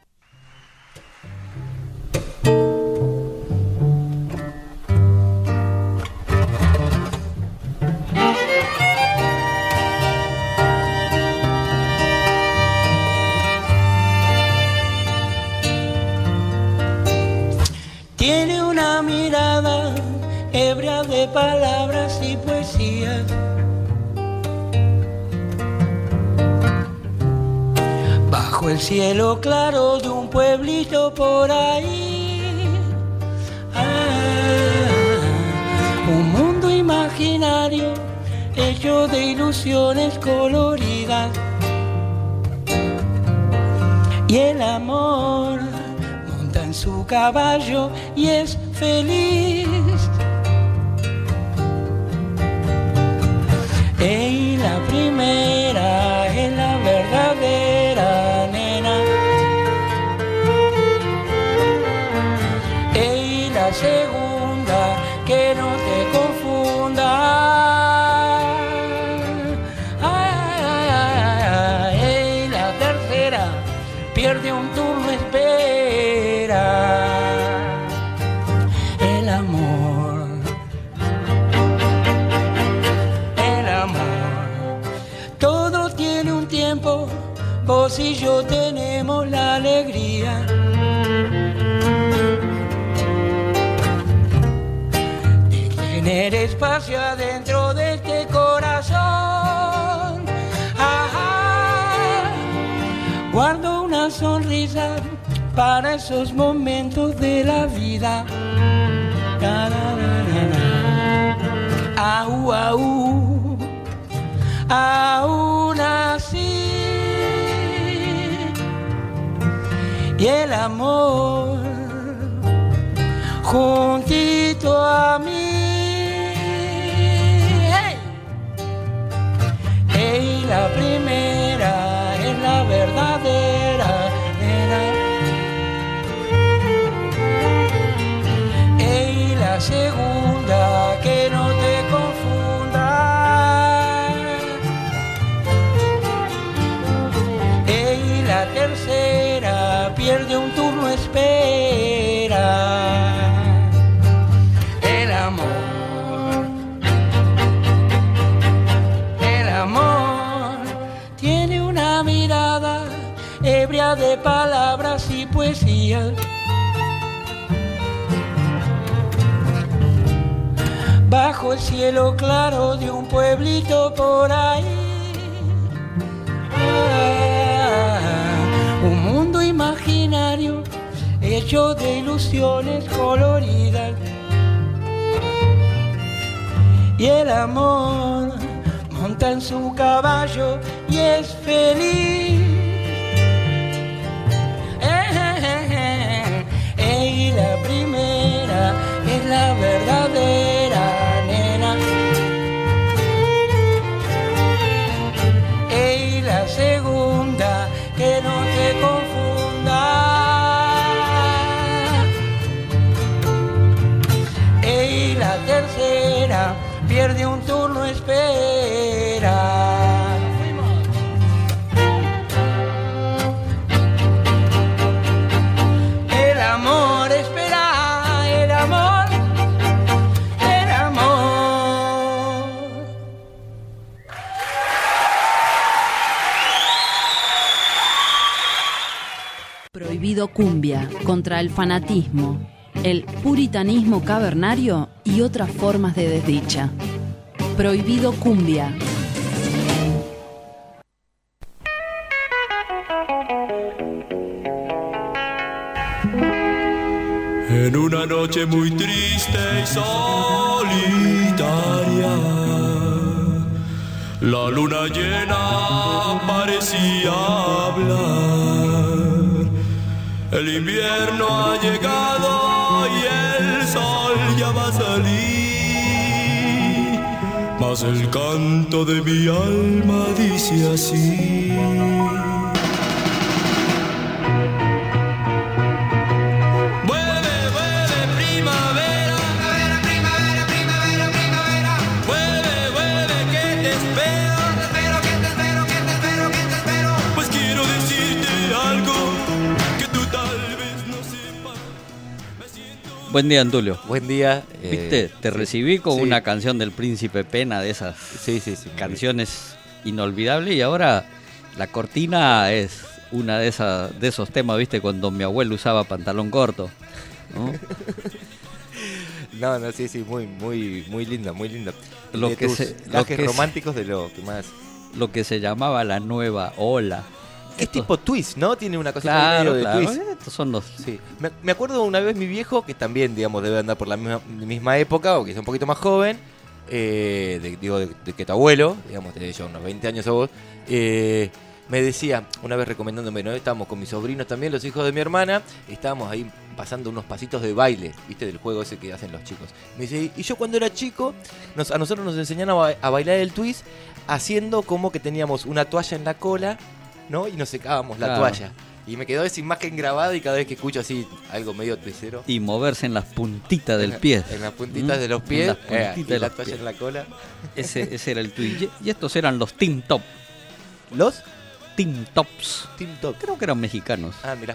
Tiene una mirada ebria de palabras y poesía. Bajo el cielo claro de un pueblito por ahí. Un mundo imaginario hecho de ilusiones coloridas. Y el amor monta en su caballo y es feliz. Y la primera es la verdadera nena. Y la segunda, que no te confunda. Y la tercera, pierde un turno, espera. El amor, el amor, todo tiene un tiempo. Vos y yo tenemos la alegría de tener espacio adentro de este corazón. Guardo una sonrisa para esos momentos de la vida. Au, au, aún así. Y el amor juntito a mí. ¡Hey! Hey, la primera es la verdadera, nena. Hey, la segunda, que no te confundas. Hey, la tercera, pierde un turno, espera. El amor tiene una mirada ebria de palabras y poesía. Bajo el cielo claro de un pueblito por ahí. Un mundo imaginario hecho de ilusiones coloridas. Y el amor monta en su caballo y es feliz. Y la primera es la verdadera, nena. Y la segunda, que no te confundas. Y la tercera, pierde un turno, espera. El amor espera, el amor, el amor. Prohibido cumbia, contra el fanatismo, el puritanismo cavernario y otras formas de desdicha. Prohibido cumbia. En una noche muy triste y solitaria, la luna llena parecía hablar. El invierno ha llegado y el sol ya va a salir, mas el canto de mi alma dice así. Buen día, Antulio. Buen día. ¿Viste? Te recibí con sí. una canción del Príncipe Pena, de esas canciones inolvidables, y ahora la cortina es una de esos temas, ¿viste? Cuando mi abuelo usaba pantalón corto, ¿no? No, sí, muy linda, muy linda. Los románticos de lo que más. Lo que se llamaba la nueva ola. Es tipo twist, ¿no? Tiene una cosa claro, de twist. Estos son los... Sí. Me acuerdo una vez mi viejo, que también, digamos, debe andar por la misma época, o que es un poquito más joven, de que tu abuelo, digamos, te yo unos 20 años a vos, me decía, una vez recomendándome, ¿no? Estábamos con mis sobrinos también, los hijos de mi hermana, estábamos ahí pasando unos pasitos de baile, ¿viste? Del juego ese que hacen los chicos. Me dice, y yo cuando era chico, a nosotros nos enseñaban a bailar el twist haciendo como que teníamos una toalla en la cola, ¿no? Y nos secábamos la toalla. Y me quedó esa imagen grabada, y cada vez que escucho así algo medio twistero. Y moverse en las puntitas del pie. En las puntitas de los pies. Y la toalla en la cola. Ese era el twist. Y estos eran los Tim Top. ¿Los? Tim Tops. Tim Top. Creo que eran mexicanos. Ah, mirá.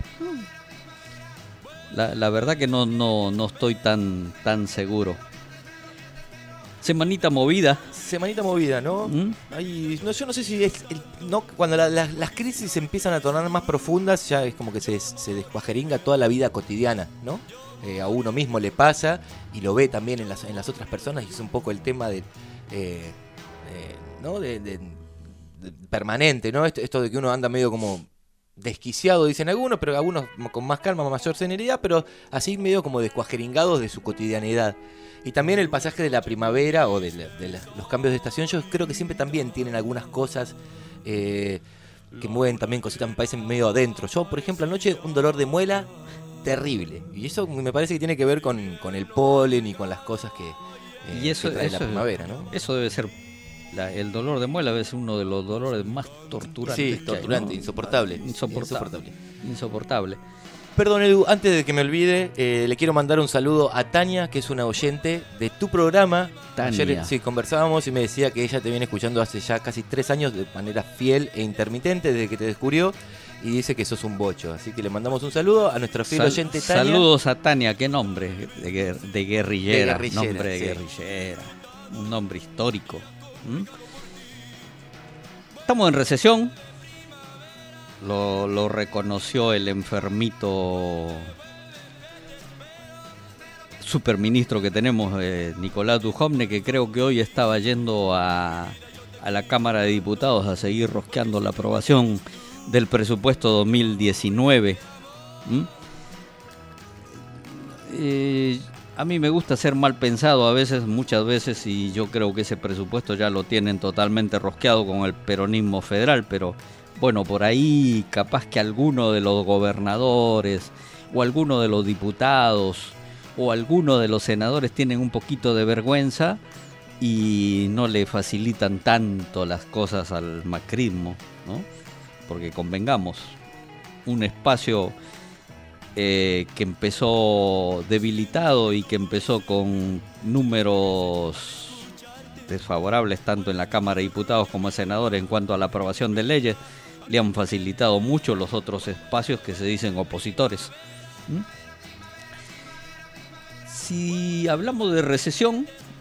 La verdad que no estoy tan seguro. Semanita movida. Semanita movida, ¿no? Yo no sé si es... cuando las crisis empiezan a tornar más profundas, ya es como que se descuajeringa toda la vida cotidiana, ¿no? A uno mismo le pasa, y lo ve también en las otras personas, y es un poco el tema de permanente, ¿no? Esto de que uno anda medio como desquiciado, dicen algunos, pero algunos con más calma, mayor serenidad, pero así medio como descuajeringados de su cotidianidad. Y también el pasaje de la primavera o de los cambios de estación, yo creo que siempre también tienen algunas cosas que mueven también cositas, me parecen medio adentro. Yo, por ejemplo, anoche un dolor de muela terrible. Y eso me parece que tiene que ver con el polen y con las cosas que trae la primavera, ¿no? Eso debe ser, el dolor de muela debe ser uno de los dolores más torturantes. Sí, torturante, ¿no? Insoportable. Perdón, Edu, antes de que me olvide, le quiero mandar un saludo a Tania, que es una oyente de tu programa. Tania. Ayer conversábamos y me decía que ella te viene escuchando hace ya casi 3 años de manera fiel e intermitente desde que te descubrió. Y dice que sos un bocho, así que le mandamos un saludo a nuestra fiel oyente Tania. Saludos a Tania, qué nombre de guerrillera, nombre de sí. guerrillera, un nombre histórico. Estamos en recesión, lo reconoció el enfermito superministro que tenemos, Nicolás Dujovne, que creo que hoy estaba yendo a la Cámara de Diputados a seguir rosqueando la aprobación del presupuesto 2019. A mí me gusta ser mal pensado muchas veces, y yo creo que ese presupuesto ya lo tienen totalmente rosqueado con el peronismo federal, pero bueno, por ahí capaz que alguno de los gobernadores o alguno de los diputados o alguno de los senadores tienen un poquito de vergüenza y no le facilitan tanto las cosas al macrismo, ¿no? Porque convengamos, un espacio que empezó debilitado y que empezó con números desfavorables tanto en la Cámara de Diputados como en senadores en cuanto a la aprobación de leyes, le han facilitado mucho los otros espacios que se dicen opositores. Si hablamos de recesión,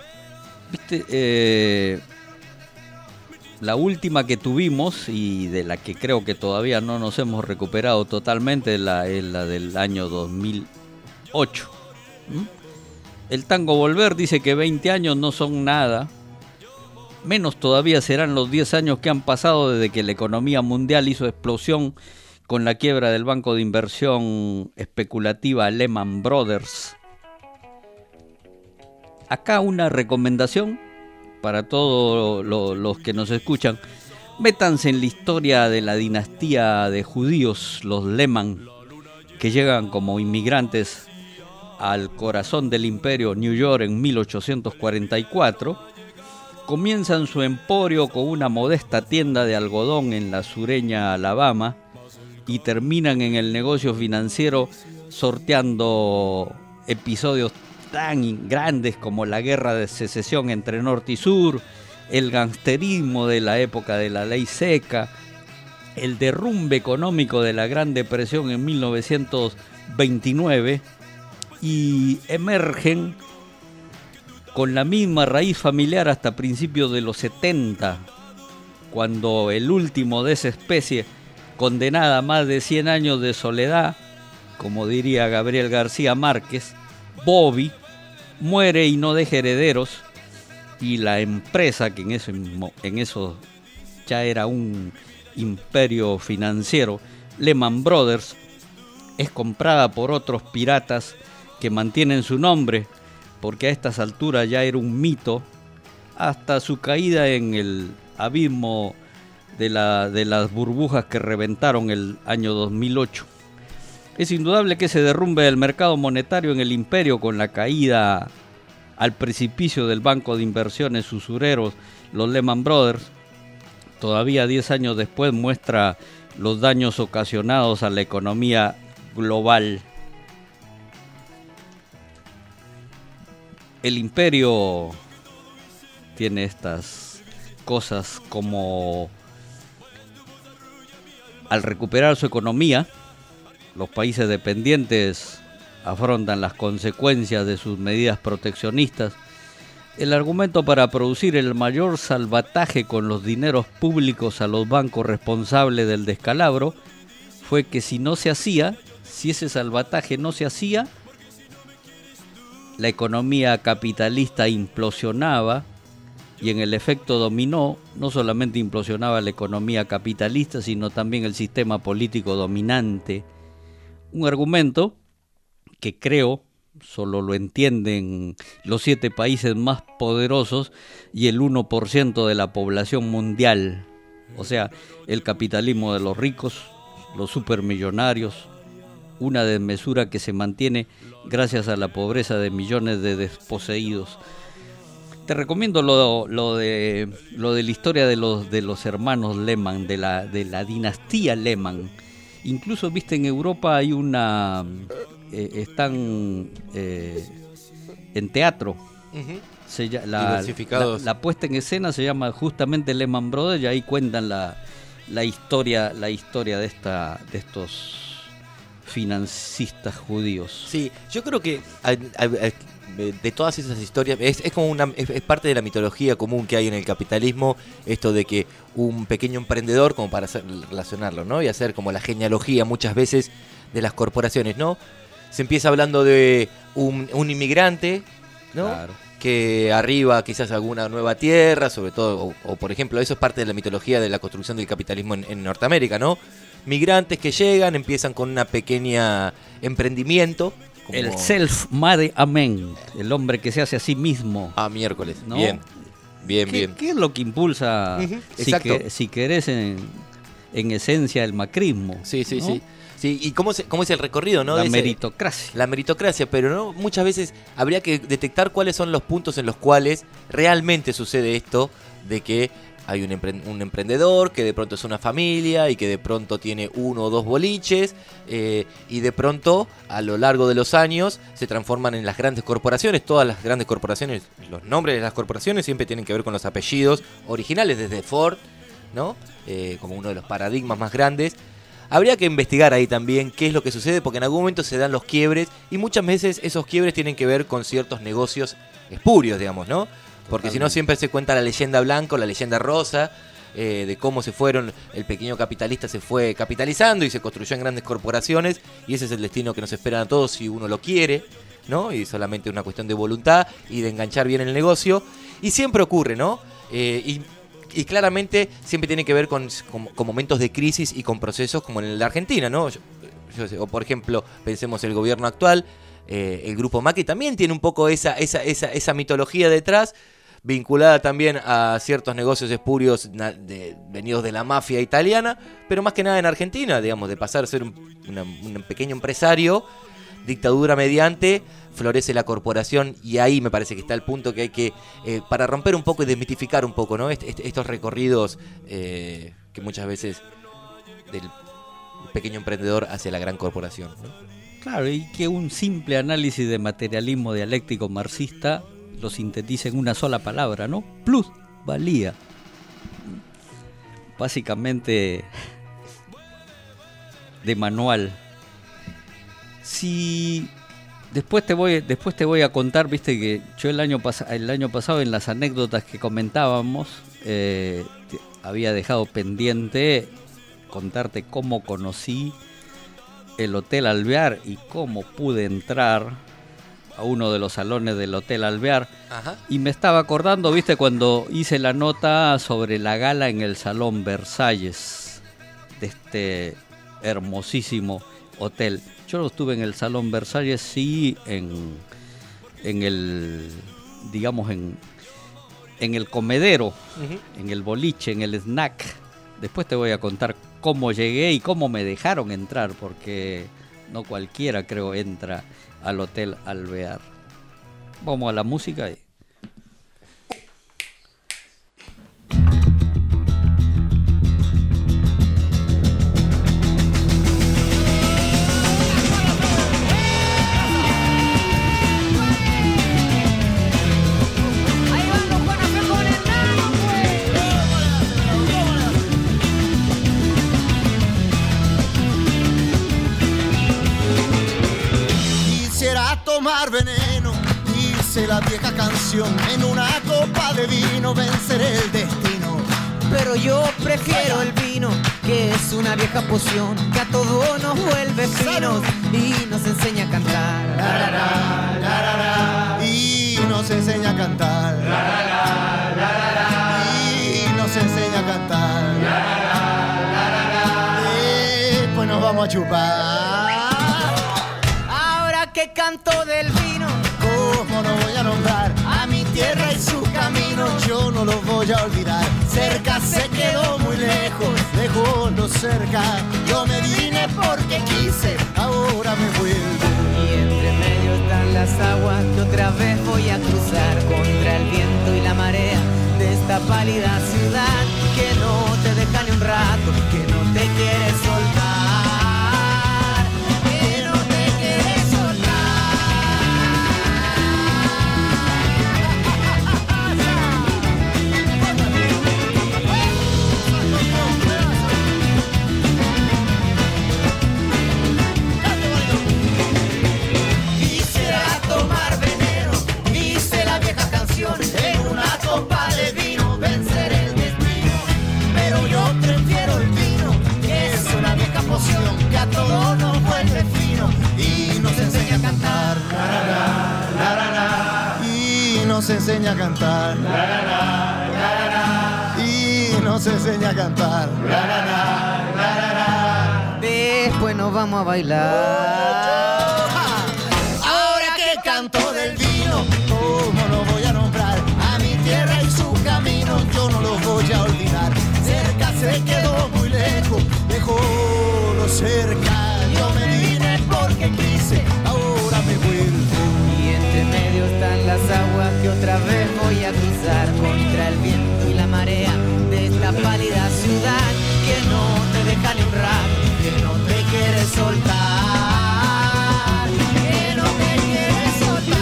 ¿viste? La última que tuvimos y de la que creo que todavía no nos hemos recuperado totalmente es la del año 2008. El Tango Volver dice que 20 años no son nada, menos todavía serán los 10 años que han pasado desde que la economía mundial hizo explosión con la quiebra del banco de inversión especulativa Lehman Brothers. Acá una recomendación para todos los que nos escuchan: métanse en la historia de la dinastía de judíos, los Lehman, que llegan como inmigrantes al corazón del imperio, New York, en 1844. Comienzan su emporio con una modesta tienda de algodón en la sureña Alabama y terminan en el negocio financiero sorteando episodios tan grandes como la guerra de secesión entre norte y sur, el gangsterismo de la época de la ley seca, el derrumbe económico de la Gran Depresión en 1929, y emergen con la misma raíz familiar hasta principios de los 70, cuando el último de esa especie, condenada a más de 100 años de soledad, como diría Gabriel García Márquez, Bobby, muere y no deja herederos, y la empresa, que en eso ya era un imperio financiero, Lehman Brothers, es comprada por otros piratas que mantienen su nombre, porque a estas alturas ya era un mito, hasta su caída en el abismo de las burbujas que reventaron el año 2008. Es indudable que ese derrumbe del mercado monetario en el imperio, con la caída al precipicio del banco de inversiones usureros, los Lehman Brothers, todavía 10 años después muestra los daños ocasionados a la economía global. El imperio tiene estas cosas como, al recuperar su economía, los países dependientes afrontan las consecuencias de sus medidas proteccionistas. El argumento para producir el mayor salvataje con los dineros públicos a los bancos responsables del descalabro fue que si ese salvataje no se hacía, la economía capitalista implosionaba y en el efecto dominó no solamente implosionaba la economía capitalista, sino también el sistema político dominante. Un argumento que creo solo lo entienden los 7 países más poderosos y el 1% de la población mundial. O sea, el capitalismo de los ricos, los supermillonarios, una desmesura que se mantiene gracias a la pobreza de millones de desposeídos. Te recomiendo lo de la historia de los hermanos Lehmann, de la dinastía Lehmann. Incluso, viste, en Europa hay están en teatro. La puesta en escena se llama justamente Lehman Brothers, y ahí cuentan la historia de estos financistas judíos. Sí, yo creo que de todas esas historias es como es parte de la mitología común que hay en el capitalismo, esto de que un pequeño emprendedor, como para relacionarlo, ¿no? Y hacer como la genealogía muchas veces de las corporaciones, ¿no? Se empieza hablando de un inmigrante, ¿no? Claro. Que arriba quizás alguna nueva tierra, sobre todo, o por ejemplo, eso es parte de la mitología de la construcción del capitalismo en Norteamérica, ¿no? Migrantes que llegan, empiezan con una pequeña emprendimiento. El self-made man, el hombre que se hace a sí mismo. Miércoles, ¿no? Bien. ¿Qué es lo que impulsa, si querés, en esencia, el macrismo? Sí. Sí, y cómo es el recorrido, ¿no? La meritocracia. La meritocracia, pero no muchas veces habría que detectar cuáles son los puntos en los cuales realmente sucede esto de que hay un emprendedor que de pronto es una familia y que de pronto tiene 1 o 2 boliches y de pronto a lo largo de los años se transforman en las grandes corporaciones. Todas las grandes corporaciones, los nombres de las corporaciones siempre tienen que ver con los apellidos originales, desde Ford, ¿no? Como uno de los paradigmas más grandes. Habría que investigar ahí también qué es lo que sucede, porque en algún momento se dan los quiebres y muchas veces esos quiebres tienen que ver con ciertos negocios espurios, digamos, ¿no? Porque si no siempre se cuenta la leyenda blanca o la leyenda rosa, de cómo el pequeño capitalista se fue capitalizando y se construyó en grandes corporaciones, y ese es el destino que nos esperan a todos si uno lo quiere, ¿no? Y solamente una cuestión de voluntad y de enganchar bien el negocio, y siempre ocurre, ¿no? Y claramente siempre tiene que ver con momentos de crisis y con procesos como en la Argentina, ¿no? O por ejemplo, pensemos el gobierno actual, el grupo Macri también tiene un poco esa mitología detrás, vinculada también a ciertos negocios espurios venidos de la mafia italiana, pero más que nada en Argentina, digamos, de pasar a ser un pequeño empresario, dictadura mediante, florece la corporación, y ahí me parece que está el punto que hay que, para romper un poco y desmitificar un poco, ¿no? Estos recorridos que muchas veces del pequeño emprendedor hacia la gran corporación, ¿no? Claro, y que un simple análisis de materialismo dialéctico marxista lo sintetiza en una sola palabra, ¿no? Plusvalía. Básicamente de manual. Si después te voy a contar, viste que yo el año pasado en las anécdotas que comentábamos había dejado pendiente contarte cómo conocí el Hotel Alvear y cómo pude entrar a uno de los salones del Hotel Alvear. Ajá. Y me estaba acordando, viste, cuando hice la nota sobre la gala en el Salón Versalles de este hermosísimo hotel. Yo no estuve en el Salón Versalles, sí en el, digamos, en el comedero, uh-huh, en el boliche, en el snack. Después te voy a contar cómo llegué y cómo me dejaron entrar, porque no cualquiera, creo, entra al Hotel Alvear. Vamos a la música y... Tomar veneno, dice la vieja canción, en una copa de vino vencer el destino. Pero yo prefiero el vino, que es una vieja poción, que a todos nos vuelve finos y nos enseña a cantar. La, la, la, la, la, la. Y nos enseña a cantar. La, la, la, la, la. vamos a chupar. Ahora que canto del vino, ¿cómo no voy a nombrar a mi tierra y sus caminos? Yo no los voy a olvidar. Cerca se quedó muy lejos, lejos lo cerca. Yo me vine porque quise, ahora me vuelvo. Y entre medio están las aguas que otra vez voy a cruzar contra el viento y la marea de esta pálida ciudad que no te deja ni un rato, que no te quiere soltar, que no te quiere Quisiera tomar veneno, dice la vieja canción, en una copa de vino vencer el destino. Pero yo prefiero el vino, que es una vieja poción que a todos nos vuelve fino y nos enseña a cantar. Y nos enseña a cantar. Y nos enseña a cantar. Después nos vamos a bailar. Ahora que canto del vino, ¿cómo no voy a nombrar a mi tierra y su camino? Yo no los voy a olvidar. Cerca se quedó muy lejos, lejos lo cerca. Yo me vine porque quise, ahora me vuelvo. Y entre medio están las aguas que otra vez voy a cruzar contra el viento y la marea de esta pálida ciudad que no te deja ni un rato, que no te quiere soltar, que no te quiere soltar.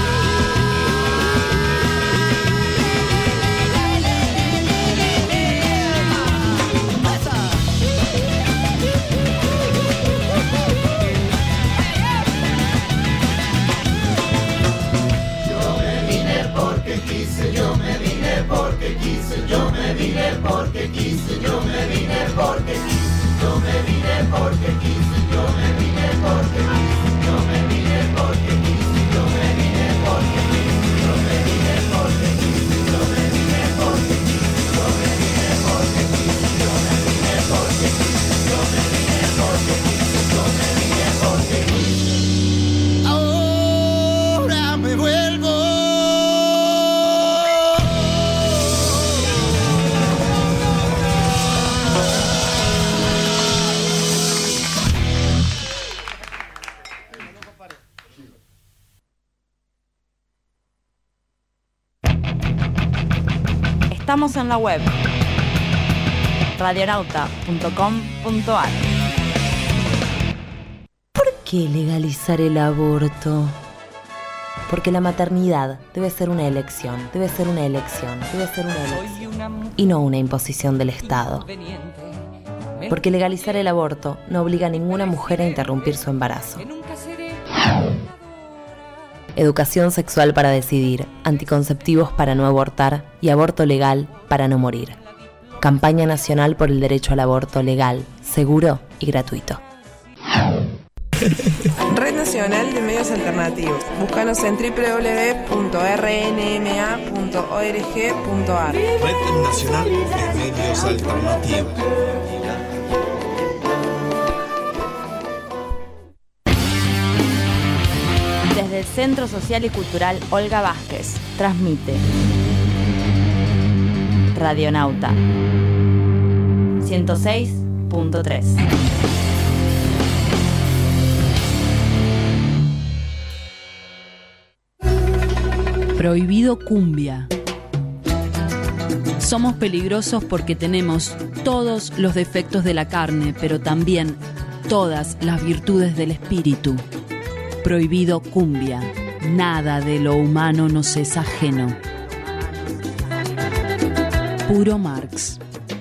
Yo me vine porque quise, yo me vine porque quise, yo me vine porque quise, yo me vine porque quise, yo me vine porque quise, yo me vine porque quise, yo me vine porque quise, yo me vine porque quise, yo me vine porque quise, yo me vine porque quise, yo me vine porque quise, yo me vine porque quise, yo me vine porque quise, yo me vine porque quise. Ahora me vuelvo. Estamos en la web radionauta.com.ar. ¿Por qué legalizar el aborto? Porque la maternidad debe ser una elección, debe ser una elección, debe ser una elección y no una imposición del Estado. Porque legalizar el aborto no obliga a ninguna mujer a interrumpir su embarazo. Educación sexual para decidir, anticonceptivos para no abortar y aborto legal para no morir. Campaña nacional por el derecho al aborto legal, seguro y gratuito. Red Nacional de Medios Alternativos. Búscanos en www.rnma.org.ar. Red Nacional de Medios Alternativos. Desde el Centro Social y Cultural Olga Vázquez, transmite Radionauta 106.3. Prohibido cumbia. Somos peligrosos porque tenemos todos los defectos de la carne, pero también todas las virtudes del espíritu. Prohibido cumbia. Nada de lo humano nos es ajeno. Puro Marx.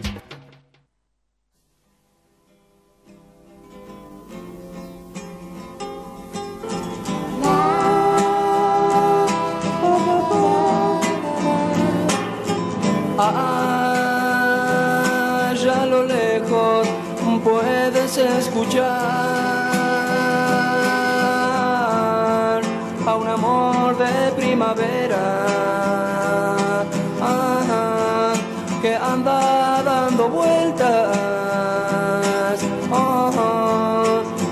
Allá a lo lejos puedes escuchar a un amor de primavera, que anda dando vueltas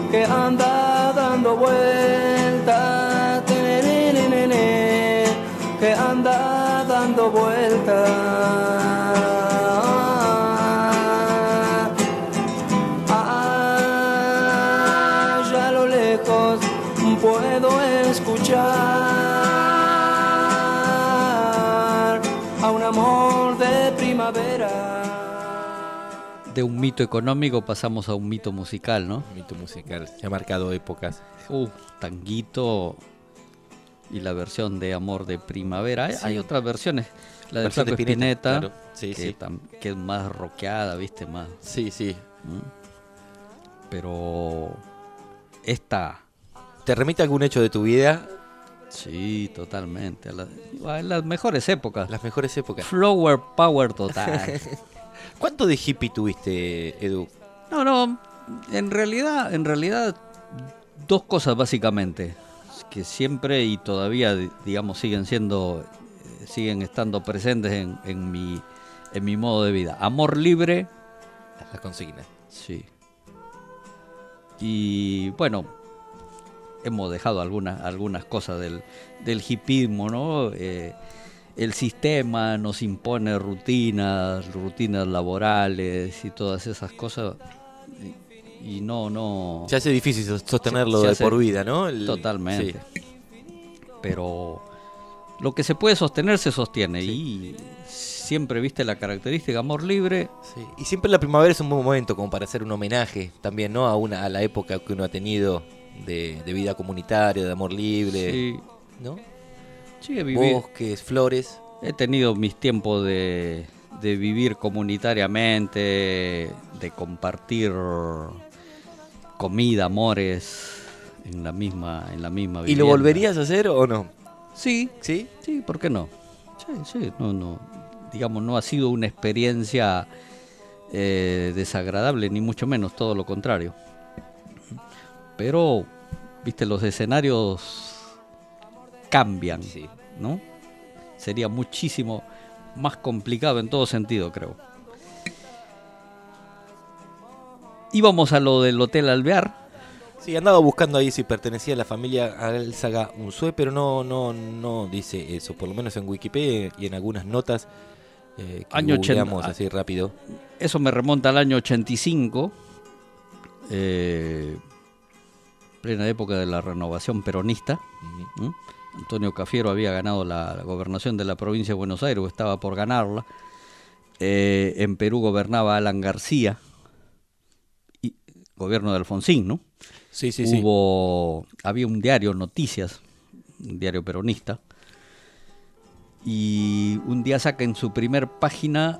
puedo escuchar a un amor de primavera. De un mito económico pasamos a un mito musical, ¿no? Mito musical, ya ha marcado épocas. Tanguito y la versión de Amor de Primavera. Sí. Hay otras versiones. La de Versión Flaco de Spinetta, Spinetta, claro. Sí, que, sí. que es más rockeada, ¿viste? Más. Sí. Pero esta... ¿Te remite a algún hecho de tu vida? Sí, totalmente. A las mejores épocas. Las mejores épocas. Flower power total. ¿Cuánto de hippie tuviste, Edu? No, en realidad dos cosas básicamente, que siempre y todavía, digamos, siguen estando presentes en mi modo de vida. Amor libre. La consigna. Sí. Y bueno, hemos dejado algunas cosas del hippismo, ¿no? El sistema nos impone rutinas laborales y todas esas cosas y no... Se hace difícil sostenerlo de por vida, ¿no? Totalmente. Sí. Pero lo que se puede sostener se sostiene, sí. Y siempre viste la característica amor libre. Sí. Y siempre la primavera es un buen momento como para hacer un homenaje también, ¿no? A la época que uno ha tenido de vida comunitaria, de amor libre, sí. ¿no? Sí, he vivido, bosques, flores. He tenido mis tiempos de vivir comunitariamente, de compartir comida, amores en la misma vivienda. ¿Y lo volverías a hacer o no? Sí, ¿por qué no? Sí, no, digamos, no ha sido una experiencia desagradable, ni mucho menos, todo lo contrario. Pero, viste, los escenarios cambian, sí. ¿no? Sería muchísimo más complicado en todo sentido, creo. Íbamos a lo del Hotel Alvear. Sí, andaba buscando ahí si pertenecía a la familia Álzaga Unzué, pero no dice eso, por lo menos en Wikipedia y en algunas notas que googleamos así rápido. Eso me remonta al año 85, plena época de la renovación peronista. Uh-huh. Antonio Cafiero había ganado la gobernación de la provincia de Buenos Aires, o estaba por ganarla. En Perú gobernaba Alan García, y gobierno de Alfonsín, ¿no? Sí. Había un diario, Noticias, un diario peronista, y un día saca en su primer página,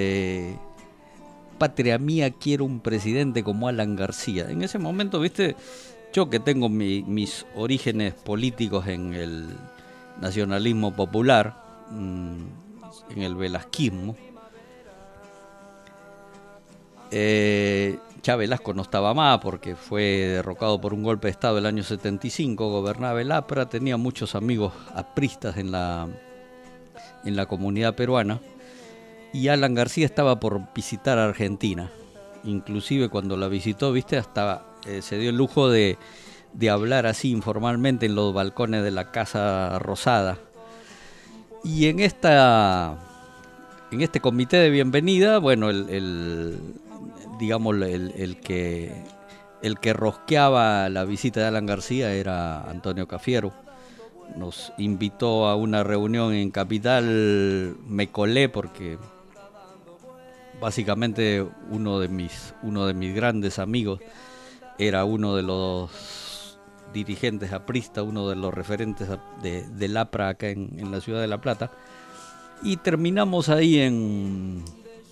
patria mía, quiero un presidente como Alan García. En ese momento, viste, yo que tengo mis orígenes políticos en el nacionalismo popular, en el velasquismo, ya Velasco no estaba más porque fue derrocado por un golpe de estado el año 75, gobernaba el APRA, tenía muchos amigos apristas en la comunidad peruana, y Alan García estaba por visitar Argentina. Inclusive cuando la visitó, viste, hasta se dio el lujo de hablar así informalmente en los balcones de la Casa Rosada. Y en este comité de bienvenida, bueno, el que rosqueaba la visita de Alan García era Antonio Cafiero. Nos invitó a una reunión en Capital, me colé porque básicamente uno de mis grandes amigos era uno de los dirigentes apristas, uno de los referentes del APRA acá en la ciudad de La Plata, y terminamos ahí en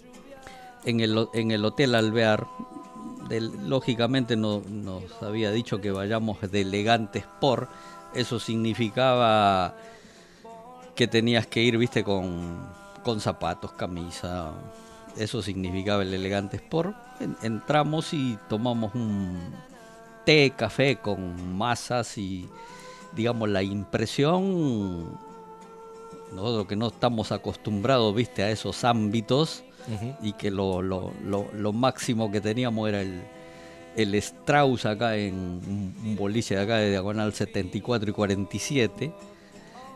el Hotel Alvear. Lógicamente nos había dicho que vayamos de elegantes por, eso significaba que tenías que ir, viste, con zapatos, camisa, eso significaba el elegante sport. Entramos y tomamos un té, café con masas y, digamos, la impresión, nosotros que no estamos acostumbrados, viste, a esos ámbitos, uh-huh, y que lo máximo que teníamos era el Strauss acá en un boliche de acá de diagonal 74 y 47,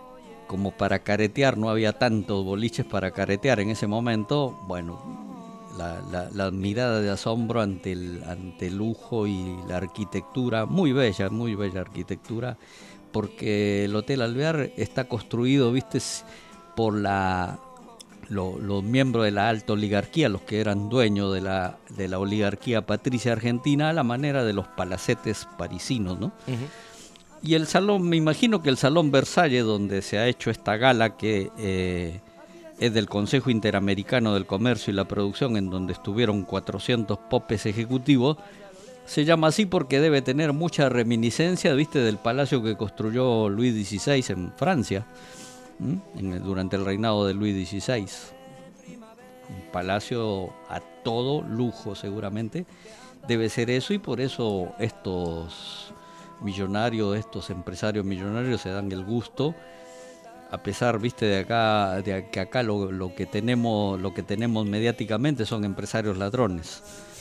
como para caretear, no había tantos boliches para caretear en ese momento. Bueno, la mirada de asombro ante el lujo y la arquitectura, muy bella arquitectura, porque el Hotel Alvear está construido, viste, por los miembros de la alta oligarquía, los que eran dueños de la oligarquía patricia argentina, a la manera de los palacetes parisinos, ¿no? Uh-huh. Y el salón, me imagino que el Salón Versalles, donde se ha hecho esta gala, que es del Consejo Interamericano del Comercio y la Producción, en donde estuvieron 400 popes ejecutivos, se llama así porque debe tener mucha reminiscencia, viste, del palacio que construyó Luis XVI en Francia, durante el reinado de Luis XVI. Un palacio a todo lujo, seguramente debe ser eso, y por eso estos millonarios, estos empresarios millonarios se dan el gusto, a pesar, viste, de que acá lo que tenemos mediáticamente son empresarios ladrones.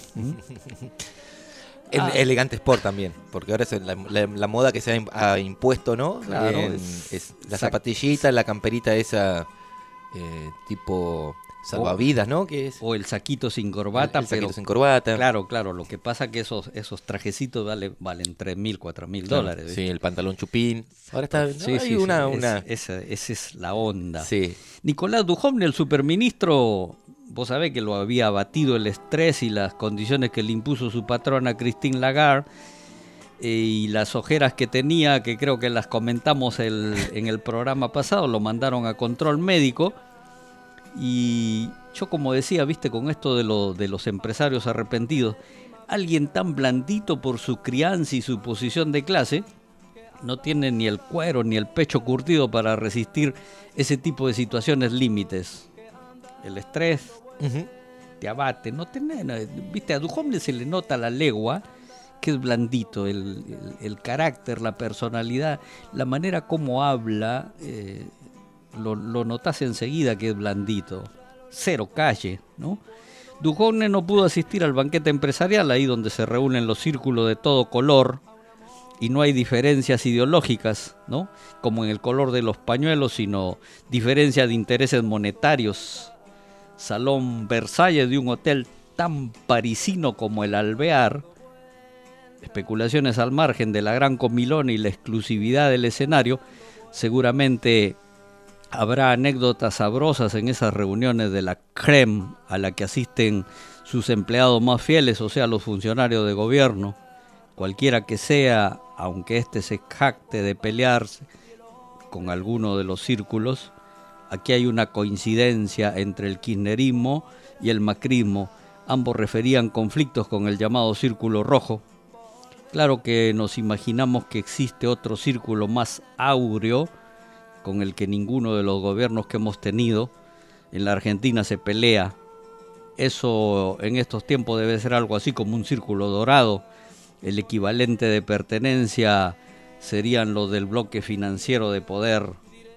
Elegante sport también, porque ahora es la moda que se ha impuesto, ¿no? Claro, es la zapatillita, la camperita esa tipo salvavidas, ¿no? Que es o el saquito sin corbata. El saquito sin corbata. Claro, lo que pasa que esos trajecitos valen $3,000, $4,000. Claro, sí, el pantalón chupín. Ahora está, Esa es la onda. Sí. Nicolás Duhovne, el superministro, vos sabés que lo había abatido el estrés y las condiciones que le impuso su patrona Christine Lagarde, y las ojeras que tenía, que creo que las comentamos en el programa pasado, lo mandaron a control médico. Y yo, como decía, viste, con esto de los empresarios arrepentidos, alguien tan blandito por su crianza y su posición de clase no tiene ni el cuero ni el pecho curtido para resistir ese tipo de situaciones límites. El estrés te abate, viste, a Duhovne se le nota la legua que es blandito, el carácter, la personalidad, la manera como habla, lo notas enseguida que es blandito, cero calle, ¿no? Duhovne no pudo asistir al banquete empresarial, ahí donde se reúnen los círculos de todo color y no hay diferencias ideológicas, ¿no? Como en el color de los pañuelos, sino diferencias de intereses monetarios. Salón Versalles de un hotel tan parisino como el Alvear, especulaciones al margen de la gran comilona y la exclusividad del escenario. Seguramente habrá anécdotas sabrosas en esas reuniones de la crème a la que asisten sus empleados más fieles, o sea, los funcionarios de gobierno, cualquiera que sea, aunque éste se jacte de pelearse con alguno de los círculos. Aquí hay una coincidencia entre el kirchnerismo y el macrismo. Ambos referían conflictos con el llamado Círculo Rojo. Claro que nos imaginamos que existe otro círculo más áureo, con el que ninguno de los gobiernos que hemos tenido en la Argentina se pelea. Eso en estos tiempos debe ser algo así como un círculo dorado. El equivalente de pertenencia serían los del bloque financiero de poder.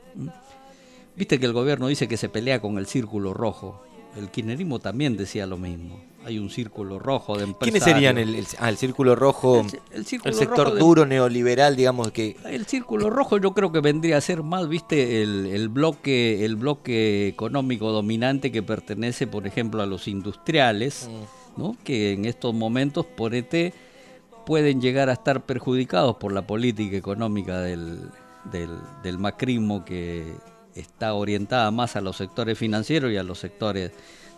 Viste que el gobierno dice que se pelea con el Círculo Rojo. El kirchnerismo también decía lo mismo. Hay un círculo rojo de empresarios. ¿Quiénes serían el círculo rojo? El sector rojo duro neoliberal, digamos que. El círculo rojo yo creo que vendría a ser más, viste, el bloque económico dominante que pertenece, por ejemplo, a los industriales, ¿no? Que en estos momentos, por pueden llegar a estar perjudicados por la política económica del macrismo, que está orientada más a los sectores financieros y a los sectores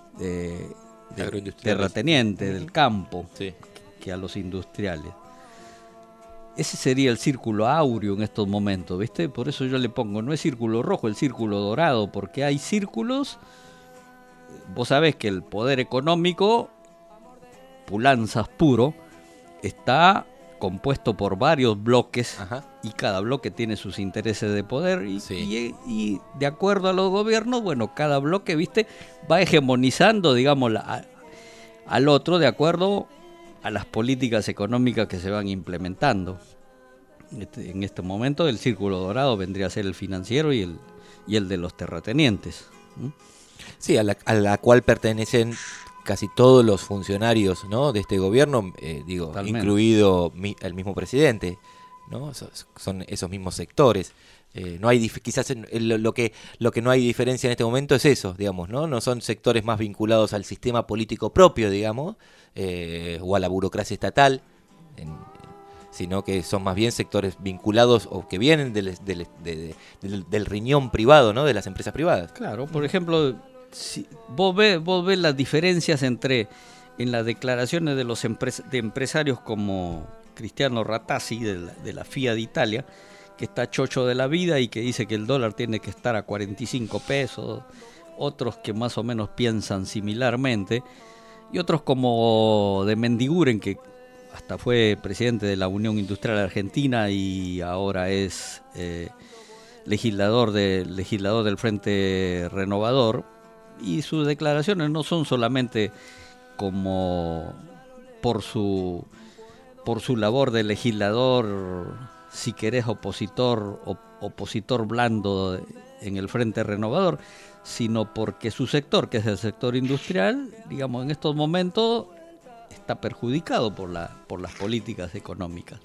terratenientes del campo, sí, que a los industriales. Ese sería el círculo áureo en estos momentos, ¿viste? Por eso yo le pongo, no es círculo rojo, el círculo dorado, porque hay círculos. Vos sabés que el poder económico, pulanzas puro, está compuesto por varios bloques. Ajá. Y cada bloque tiene sus intereses de poder y de acuerdo a los gobiernos, bueno, cada bloque, viste, va hegemonizando, digamos, al otro de acuerdo a las políticas económicas que se van implementando. En este momento el círculo dorado vendría a ser el financiero y el de los terratenientes. Sí, a la cual pertenecen casi todos los funcionarios, ¿no?, de este gobierno, Totalmente. Incluido el mismo presidente. ¿no? Son esos mismos sectores. No hay quizás lo que no hay diferencia en este momento es eso, digamos, no son sectores más vinculados al sistema político propio, digamos, o a la burocracia estatal, sino que son más bien sectores vinculados o que vienen del riñón privado, ¿no? De las empresas privadas. Claro, por ejemplo, si vos ves las diferencias en las declaraciones de los empresarios como Cristiano Rattasi de la Fiat Italia, que está chocho de la vida y que dice que el dólar tiene que estar a 45 pesos, otros que más o menos piensan similarmente, y otros como de Mendiguren, que hasta fue presidente de la Unión Industrial Argentina y ahora es legislador del Frente Renovador, y sus declaraciones no son solamente como por su labor de legislador, si querés opositor blando en el Frente Renovador, sino porque su sector, que es el sector industrial, digamos, en estos momentos está perjudicado por las políticas económicas.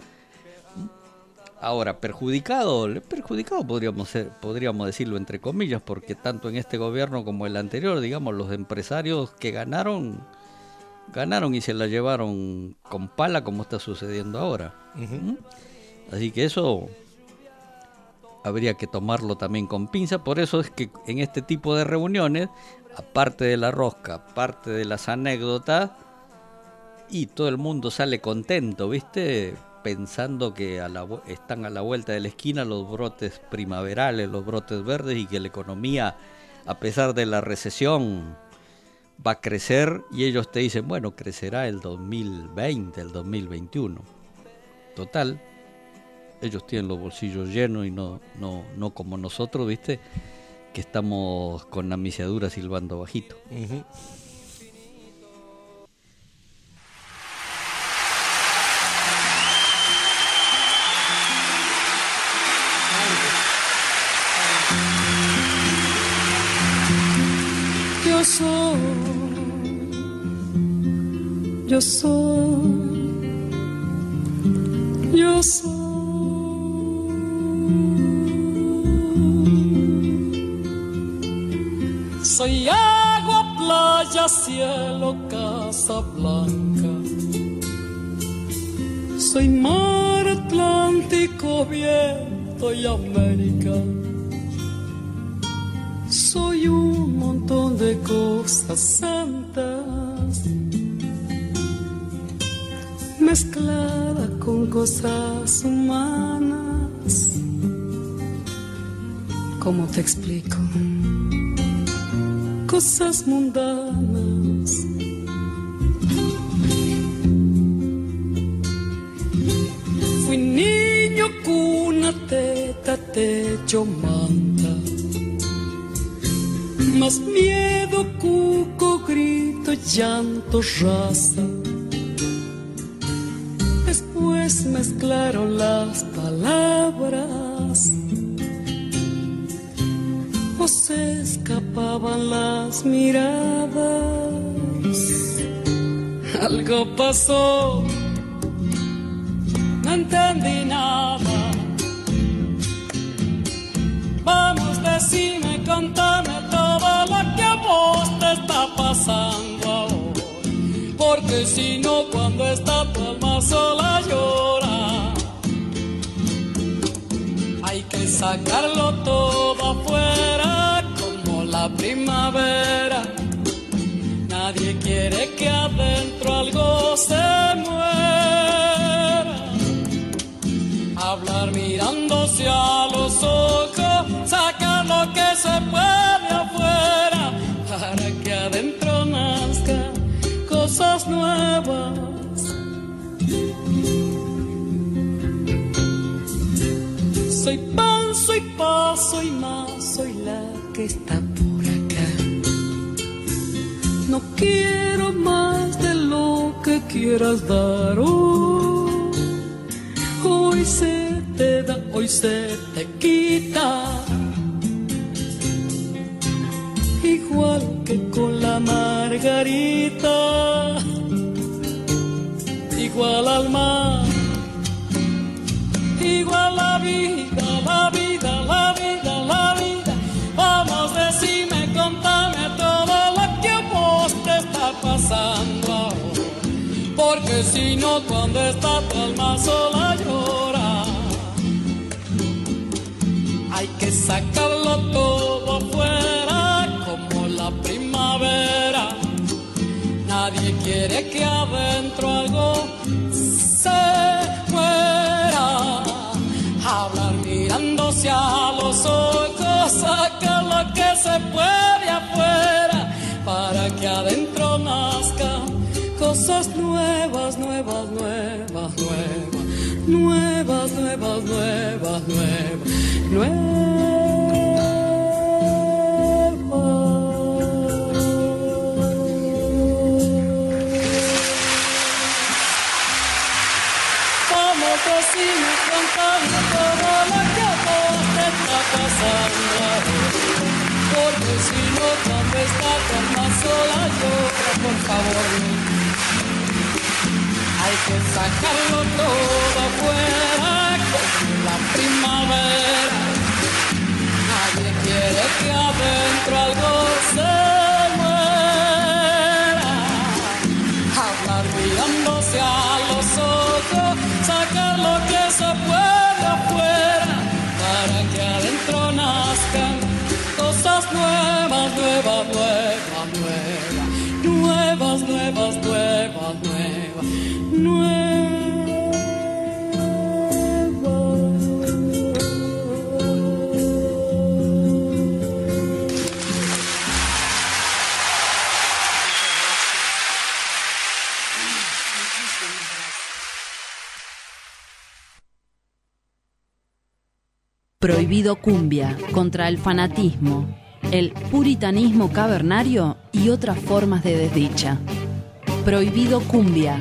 Ahora, perjudicado podríamos decirlo entre comillas, porque tanto en este gobierno como el anterior, digamos, los empresarios que ganaron y se la llevaron con pala, como está sucediendo ahora. Uh-huh. Así que eso habría que tomarlo también con pinza. Por eso es que en este tipo de reuniones, aparte de la rosca, aparte de las anécdotas, y todo el mundo sale contento, ¿viste? Pensando que están a la vuelta de la esquina los brotes primaverales, los brotes verdes, y que la economía, a pesar de la recesión, va a crecer, y ellos te dicen, bueno, crecerá el 2020, el 2021. Total, ellos tienen los bolsillos llenos y no como nosotros, ¿viste? Que estamos con la misiadura silbando bajito. Uh-huh. Yo soy. Soy agua, playa, cielo, casa blanca. Soy mar, Atlántico, viento y América. Soy un montón de cosas santas, mezclada con cosas humanas. ¿Cómo te explico? Cosas mundanas. Fui niño, cuna, teta, techo, manta. Más miedo, cuco, grito, llanto, raza. Después mezclaron las palabras, o se escapaban las miradas. Algo pasó, no entendí nada. Vamos, decime, contame todo lo que a vos te está pasando ahora, porque si no, cuando esta palma sola llora, hay que sacarlo todo afuera como la primavera. Nadie quiere que adentro algo se muera. Hablar mirándose a los ojos, sacar lo que se puede afuera, para que adentro nazcan cosas nuevas. Soy pan, soy paz, soy más, soy la que está por acá. No quiero más de lo que quieras dar. Hoy se te da, hoy se te quita. Igual que con la margarita, igual al mar, igual si no cuando está tu alma sola llora. Hay que sacarlo todo afuera como la primavera. Nadie quiere que adentro algo se muera. Hablar mirándose a los ojos, sacar lo que se puede afuera para que adentro nazcan cosas nuevas, nuevas, nuevas, nuevas, nuevas, nuevas, nuevas, nuevas, nuevas. Vamos, decime, contame todo lo que a vos te está pasando. Porque si no, cuando está tu alma sola llora, por favor. Hay que sacarlo todo afuera como la primavera. Nadie quiere que adentro algo se muera. Hablar mirándose a los ojos, sacar lo que se puede afuera para que adentro nazcan cosas nuevas, nuevas, nuevas, nuevas, nuevas, nuevas, nuevas, nuevas, nuevas. Prohibido cumbia, contra el fanatismo, el puritanismo cavernario y otras formas de desdicha. Prohibido cumbia.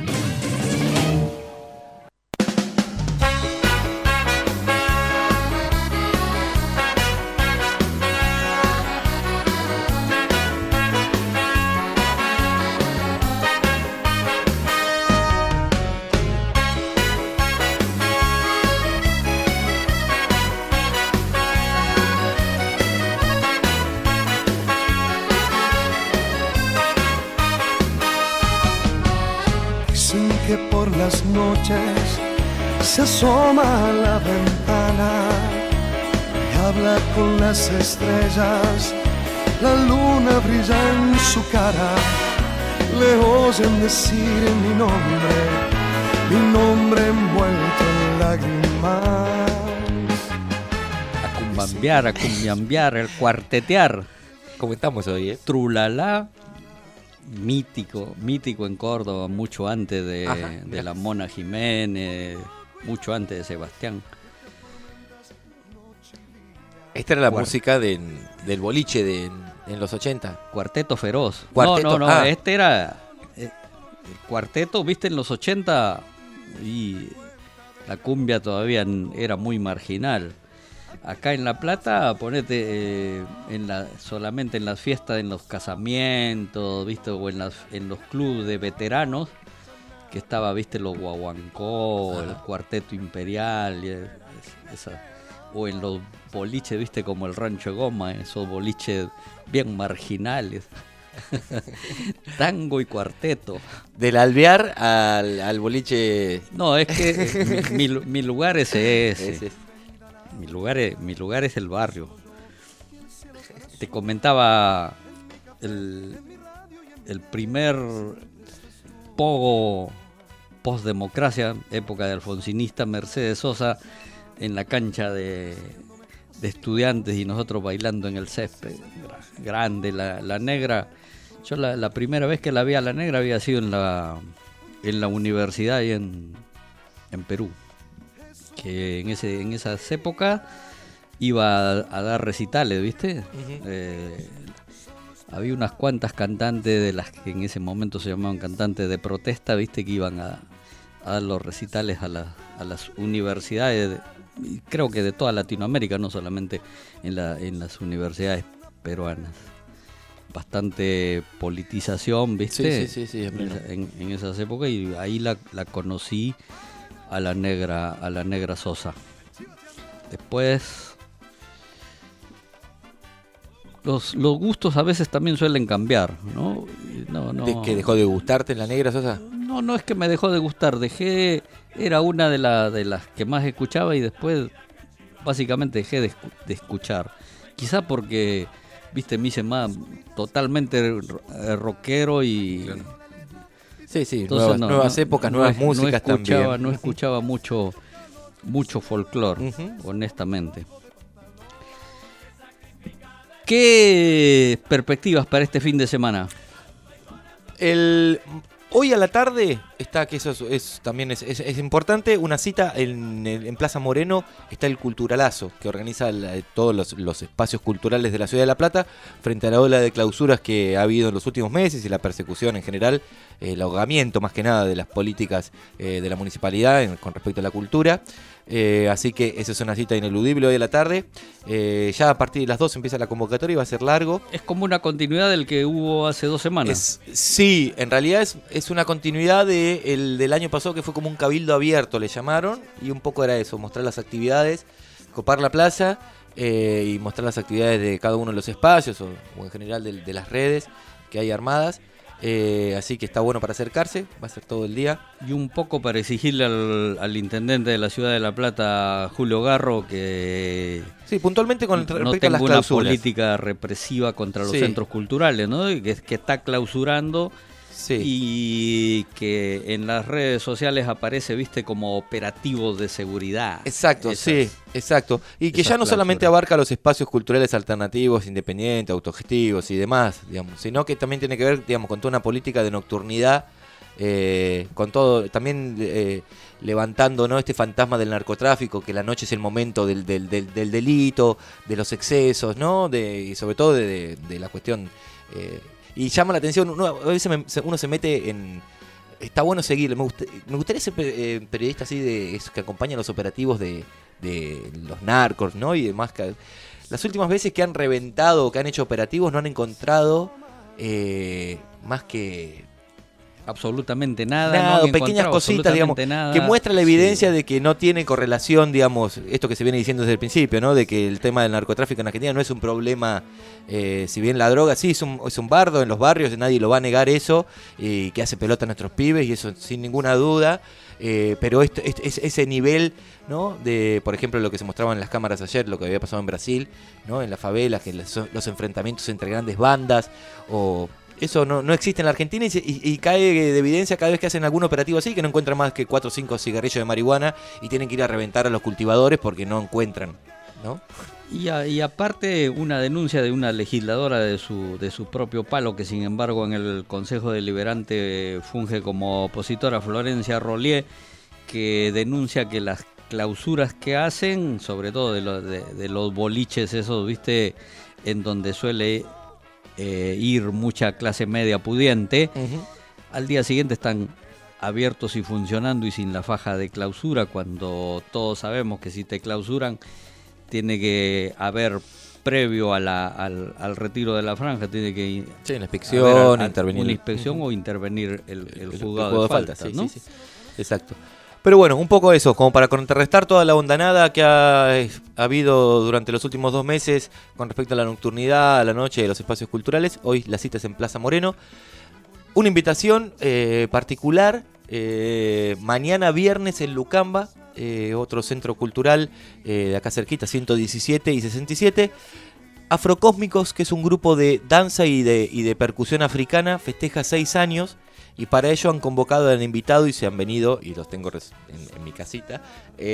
Que por las noches se asoma a la ventana y habla con las estrellas, la luna brilla en su cara, le oyen decir mi nombre envuelto en lágrimas. A cumbiambiar, el cuartetear. ¿Cómo estamos hoy, Trulalá. Mítico en Córdoba, mucho antes de la Mona Jiménez, mucho antes de Sebastián. Esta era la música del boliche en los 80. Cuarteto Feroz. Cuarteto, no, este era el cuarteto, viste, en los 80 y la cumbia todavía era muy marginal. Acá en La Plata, ponete solamente en las fiestas, en los casamientos, ¿viste? O en los clubes de veteranos, que estaba, ¿viste? Los Guaguancó, el Cuarteto Imperial, o en los boliches, ¿viste? Como el Rancho Goma, esos boliches bien marginales. Tango y cuarteto. Del Alvear al boliche. No, es que mi lugar es ese. Mi lugar es el barrio. Te comentaba el primer pogo postdemocracia, época de alfonsinista, Mercedes Sosa, en la cancha de estudiantes y nosotros bailando en el césped. Grande, la negra. Yo la primera vez que la vi a la negra había sido en la universidad ahí en Perú. Que en esas épocas iba a dar recitales, ¿viste? Uh-huh. Había unas cuantas cantantes de las que en ese momento se llamaban cantantes de protesta, ¿viste? Que iban a dar los recitales a las universidades, creo que de toda Latinoamérica, no solamente en las universidades peruanas. Bastante politización, ¿viste? Sí, en esas épocas, y ahí la conocí a la negra Sosa. Después, los gustos a veces también suelen cambiar, ¿no? ¿De que dejó de gustarte La Negra Sosa? No es que me dejó de gustar, era una de las que más escuchaba y después básicamente dejé de escuchar. Quizá porque, viste, me hice más totalmente rockero y... Sí, entonces, nuevas épocas, nuevas músicas también. No escuchaba mucho folclore, honestamente. ¿Qué perspectivas para este fin de semana? Hoy a la tarde está, que eso también es importante, una cita en Plaza Moreno. Está el Culturalazo, que organiza todos los espacios culturales de la ciudad de La Plata frente a la ola de clausuras que ha habido en los últimos meses y la persecución en general, el ahogamiento más que nada de las políticas de la municipalidad con respecto a la cultura. Así que esa es una cita ineludible hoy a la tarde. Ya a partir de las 2 empieza la convocatoria y va a ser largo. Es como una continuidad del que hubo hace 2 semanas. Sí, en realidad es una continuidad del año pasado, que fue como un cabildo abierto, le llamaron, y un poco era eso, mostrar las actividades, copar la plaza y mostrar las actividades de cada uno de los espacios o en general de las redes que hay armadas. Así que está bueno para acercarse, va a ser todo el día. Y un poco para exigirle al intendente de la ciudad de La Plata, Julio Garro, que sí, puntualmente con respecto no tenga a las una clausuras. Política represiva contra los centros culturales, ¿no? Que está clausurando. Sí. Y que en las redes sociales aparece, viste, como operativos de seguridad. Exacto, exacto. Y que ya no solamente abarca los espacios culturales alternativos, independientes, autogestivos y demás, digamos, sino que también tiene que ver, digamos, con toda una política de nocturnidad, con todo, también levantando, ¿no?, este fantasma del narcotráfico, que la noche es el momento del delito, de los excesos, ¿no? Y sobre todo de la cuestión... y llama la atención, a veces uno se mete en... Está bueno seguirlo. Me gustaría ser periodista así de esos que acompañan los operativos de los narcos, ¿no? Y demás. Las últimas veces que han reventado, que han hecho operativos, no han encontrado más que... absolutamente nada, no pequeñas cositas, digamos, que muestra la evidencia de que no tiene correlación, digamos, esto que se viene diciendo desde el principio, ¿no? De que el tema del narcotráfico en Argentina no es un problema, si bien la droga sí es un bardo en los barrios, nadie lo va a negar eso, que hace pelota a nuestros pibes, y eso sin ninguna duda, pero ese nivel, ¿no? De, por ejemplo, lo que se mostraba en las cámaras ayer, lo que había pasado en Brasil, ¿no? En las favelas, que los enfrentamientos entre grandes bandas, o... Eso no existe en la Argentina y cae de evidencia cada vez que hacen algún operativo así, que no encuentran más que 4 o 5 cigarrillos de marihuana y tienen que ir a reventar a los cultivadores porque no encuentran, ¿no? Y aparte una denuncia de una legisladora de su propio palo, que sin embargo en el Consejo Deliberante funge como opositora, Florencia Rollier, que denuncia que las clausuras que hacen, sobre todo de los boliches esos, viste, en donde suele... ir mucha clase media pudiente, al día siguiente están abiertos y funcionando y sin la faja de clausura, cuando todos sabemos que si te clausuran tiene que haber, previo al retiro de la franja, tiene que la inspección, intervenir. Una inspección o intervenir el juzgado de faltas, ¿no? Sí. Exacto. Pero bueno, un poco eso, como para contrarrestar toda la hondanada que ha habido durante los últimos 2 meses con respecto a la nocturnidad, a la noche de los espacios culturales. Hoy la cita es en Plaza Moreno. Una invitación particular, mañana viernes en Lucamba, otro centro cultural de acá cerquita, 117 y 67. Afrocósmicos, que es un grupo de danza y de percusión africana, festeja 6 años. Y para ello han convocado al invitado y se han venido, y los tengo en mi casita,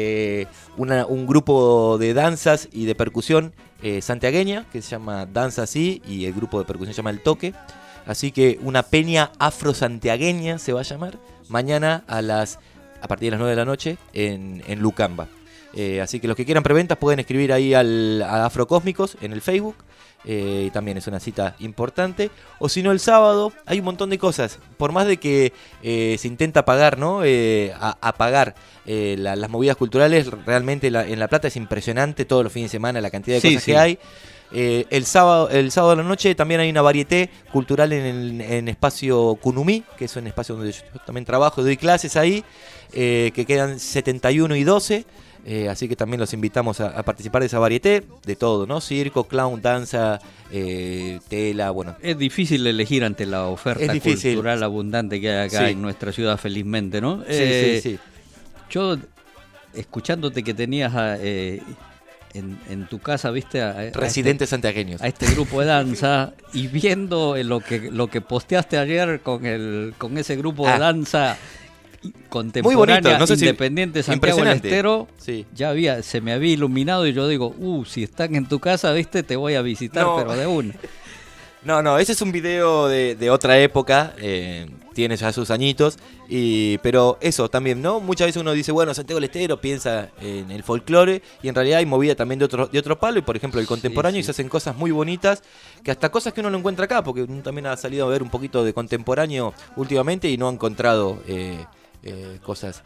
un grupo de danzas y de percusión santiagueña, que se llama Danza Así, y el grupo de percusión se llama El Toque. Así que una peña afro-santiagueña se va a llamar, mañana a partir de las 9 de la noche en Lucamba. Así que los que quieran preventas pueden escribir ahí a Afrocósmicos en el Facebook. Y también es una cita importante. O si no, el sábado hay un montón de cosas. Por más de que se intenta pagar, ¿no? Apagar las movidas culturales, realmente en La Plata es impresionante todos los fines de semana la cantidad de cosas que hay. El sábado a la noche también hay una varieté cultural en Espacio Cunumí, que es un espacio donde yo también trabajo, doy clases ahí, que quedan 71 y 12. Así que también los invitamos a participar de esa varieté, de todo, ¿no? Circo, clown, danza, tela, bueno. Es difícil elegir ante la oferta cultural abundante que hay acá en nuestra ciudad, felizmente, ¿no? Sí. Yo, escuchándote que tenías en tu casa, viste, residentes santiagueños, a este grupo de danza, y viendo lo que posteaste ayer con ese grupo de danza contemporánea, muy bonito, no sé, independiente, Santiago del Estero, se me había iluminado y yo digo, si están en tu casa, viste, te voy a visitar, pero de una. No, ese es un video de otra época, tiene ya sus añitos, pero eso también, ¿no? Muchas veces uno dice, bueno, Santiago del Estero piensa en el folclore, y en realidad hay movida también de otro palo, y por ejemplo el contemporáneo, y se hacen cosas muy bonitas, que hasta cosas que uno no encuentra acá, porque uno también ha salido a ver un poquito de contemporáneo últimamente y no ha encontrado cosas,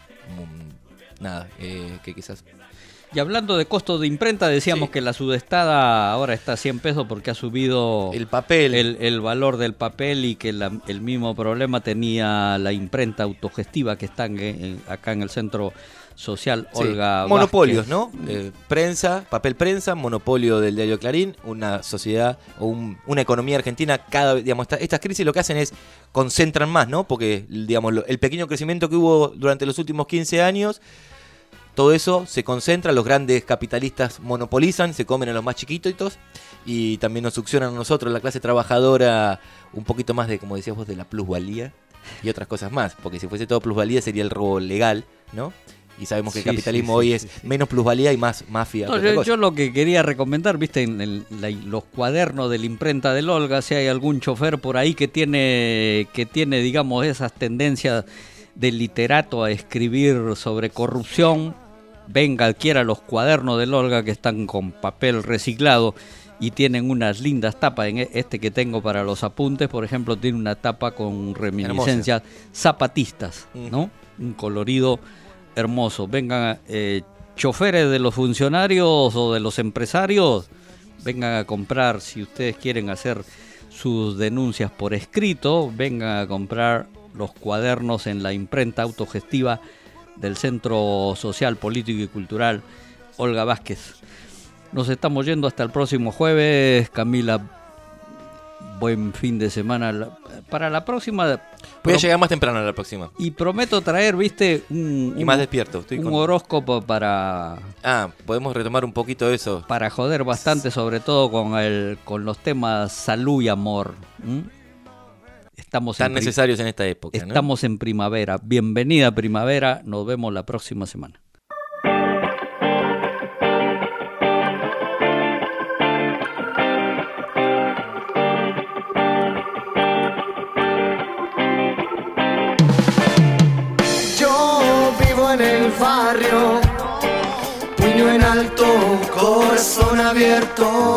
que quizás... Y hablando de costos de imprenta, decíamos que la sudestada ahora está a 100 pesos porque ha subido el papel, el valor del papel, y que el mismo problema tenía la imprenta autogestiva que están acá en el Centro Social Olga Monopolios, Vázquez. ¿no? Prensa, papel prensa, monopolio del diario Clarín, una sociedad o una economía argentina estas crisis lo que hacen es concentran más, ¿no? Porque digamos el pequeño crecimiento que hubo durante los últimos 15 años, todo eso se concentra, los grandes capitalistas monopolizan, se comen a los más chiquititos, y también nos succionan a nosotros, la clase trabajadora, un poquito más de, como decías vos, de la plusvalía y otras cosas más, porque si fuese todo plusvalía sería el robo legal, ¿no? Y sabemos que el capitalismo hoy es menos plusvalía y más mafia. No, yo lo que quería recomendar, viste, en los cuadernos de la imprenta del Olga, si hay algún chofer por ahí que tiene digamos, esas tendencias del literato a escribir sobre corrupción, venga, adquiera los cuadernos del Olga, que están con papel reciclado y tienen unas lindas tapas. En este que tengo para los apuntes, por ejemplo, tiene una tapa con reminiscencias zapatistas, ¿no? Un colorido hermoso. Vengan, choferes de los funcionarios o de los empresarios, vengan a comprar, si ustedes quieren hacer sus denuncias por escrito, vengan a comprar los cuadernos en la imprenta autogestiva del Centro Social, Político y Cultural Olga Vázquez. Nos estamos yendo hasta el próximo jueves, Camila. Buen fin de semana. Para la próxima... Voy a llegar más temprano a la próxima. Y prometo traer, viste, y más despierto. Horóscopo para... podemos retomar un poquito eso. Para joder bastante, sobre todo con los temas salud y amor. Tan necesarios en esta época, ¿no? Estamos en primavera. Bienvenida primavera. Nos vemos la próxima semana. Yo vivo en el barrio, puño en alto, corazón abierto.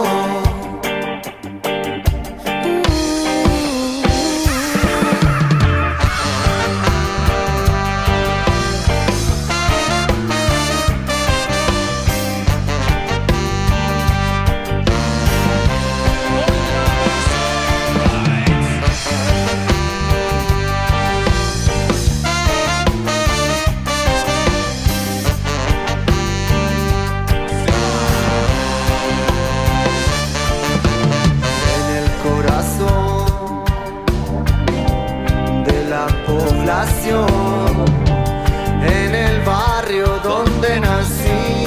En el barrio donde nací,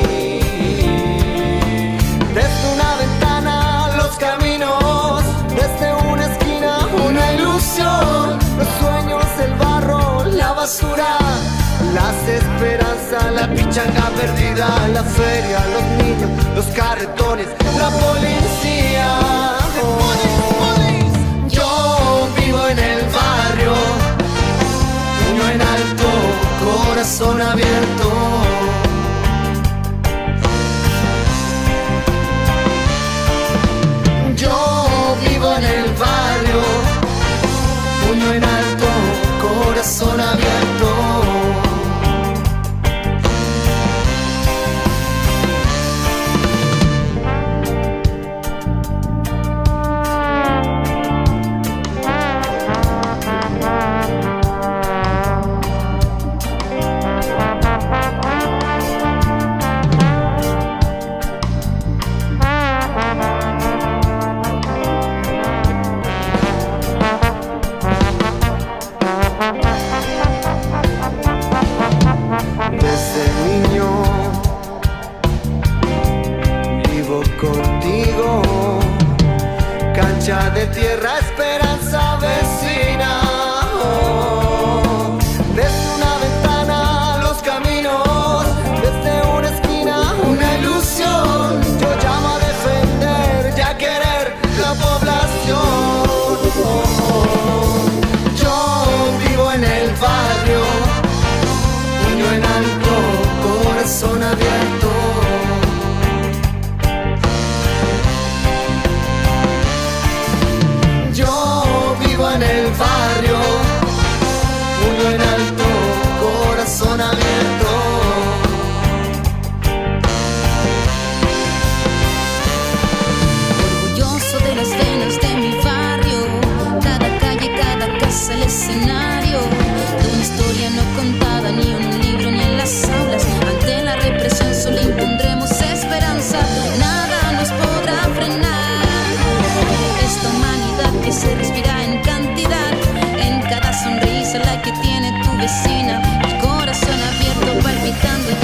desde una ventana los caminos, desde una esquina una ilusión, los sueños, el barro, la basura, las esperanzas, la pichanga perdida, la feria, los niños, los carretones, la policía. Yo vivo en el barrio, puño en alto, corazón abierto. Yo vivo en el barrio, puño en alto, corazón abierto. de tierra, esperanza vecina. Desde una ventana los caminos, desde una esquina una ilusión. Yo llamo a defender y a querer la población. Yo vivo en el barrio, puño en alto, corazón abierto. Yo vivo en el barrio, puño en alto, corazón abierto. Orgulloso de las venas de mi barrio, cada calle, cada casa, el escenario de una historia no contada, ni un libro ni en las aulas. Ante la represión solo impondremos esperanza, nada nos podrá frenar. Esta humanidad que se respira en cantidad, en cada sonrisa la que tiene tu vecina, el corazón abierto palpitando.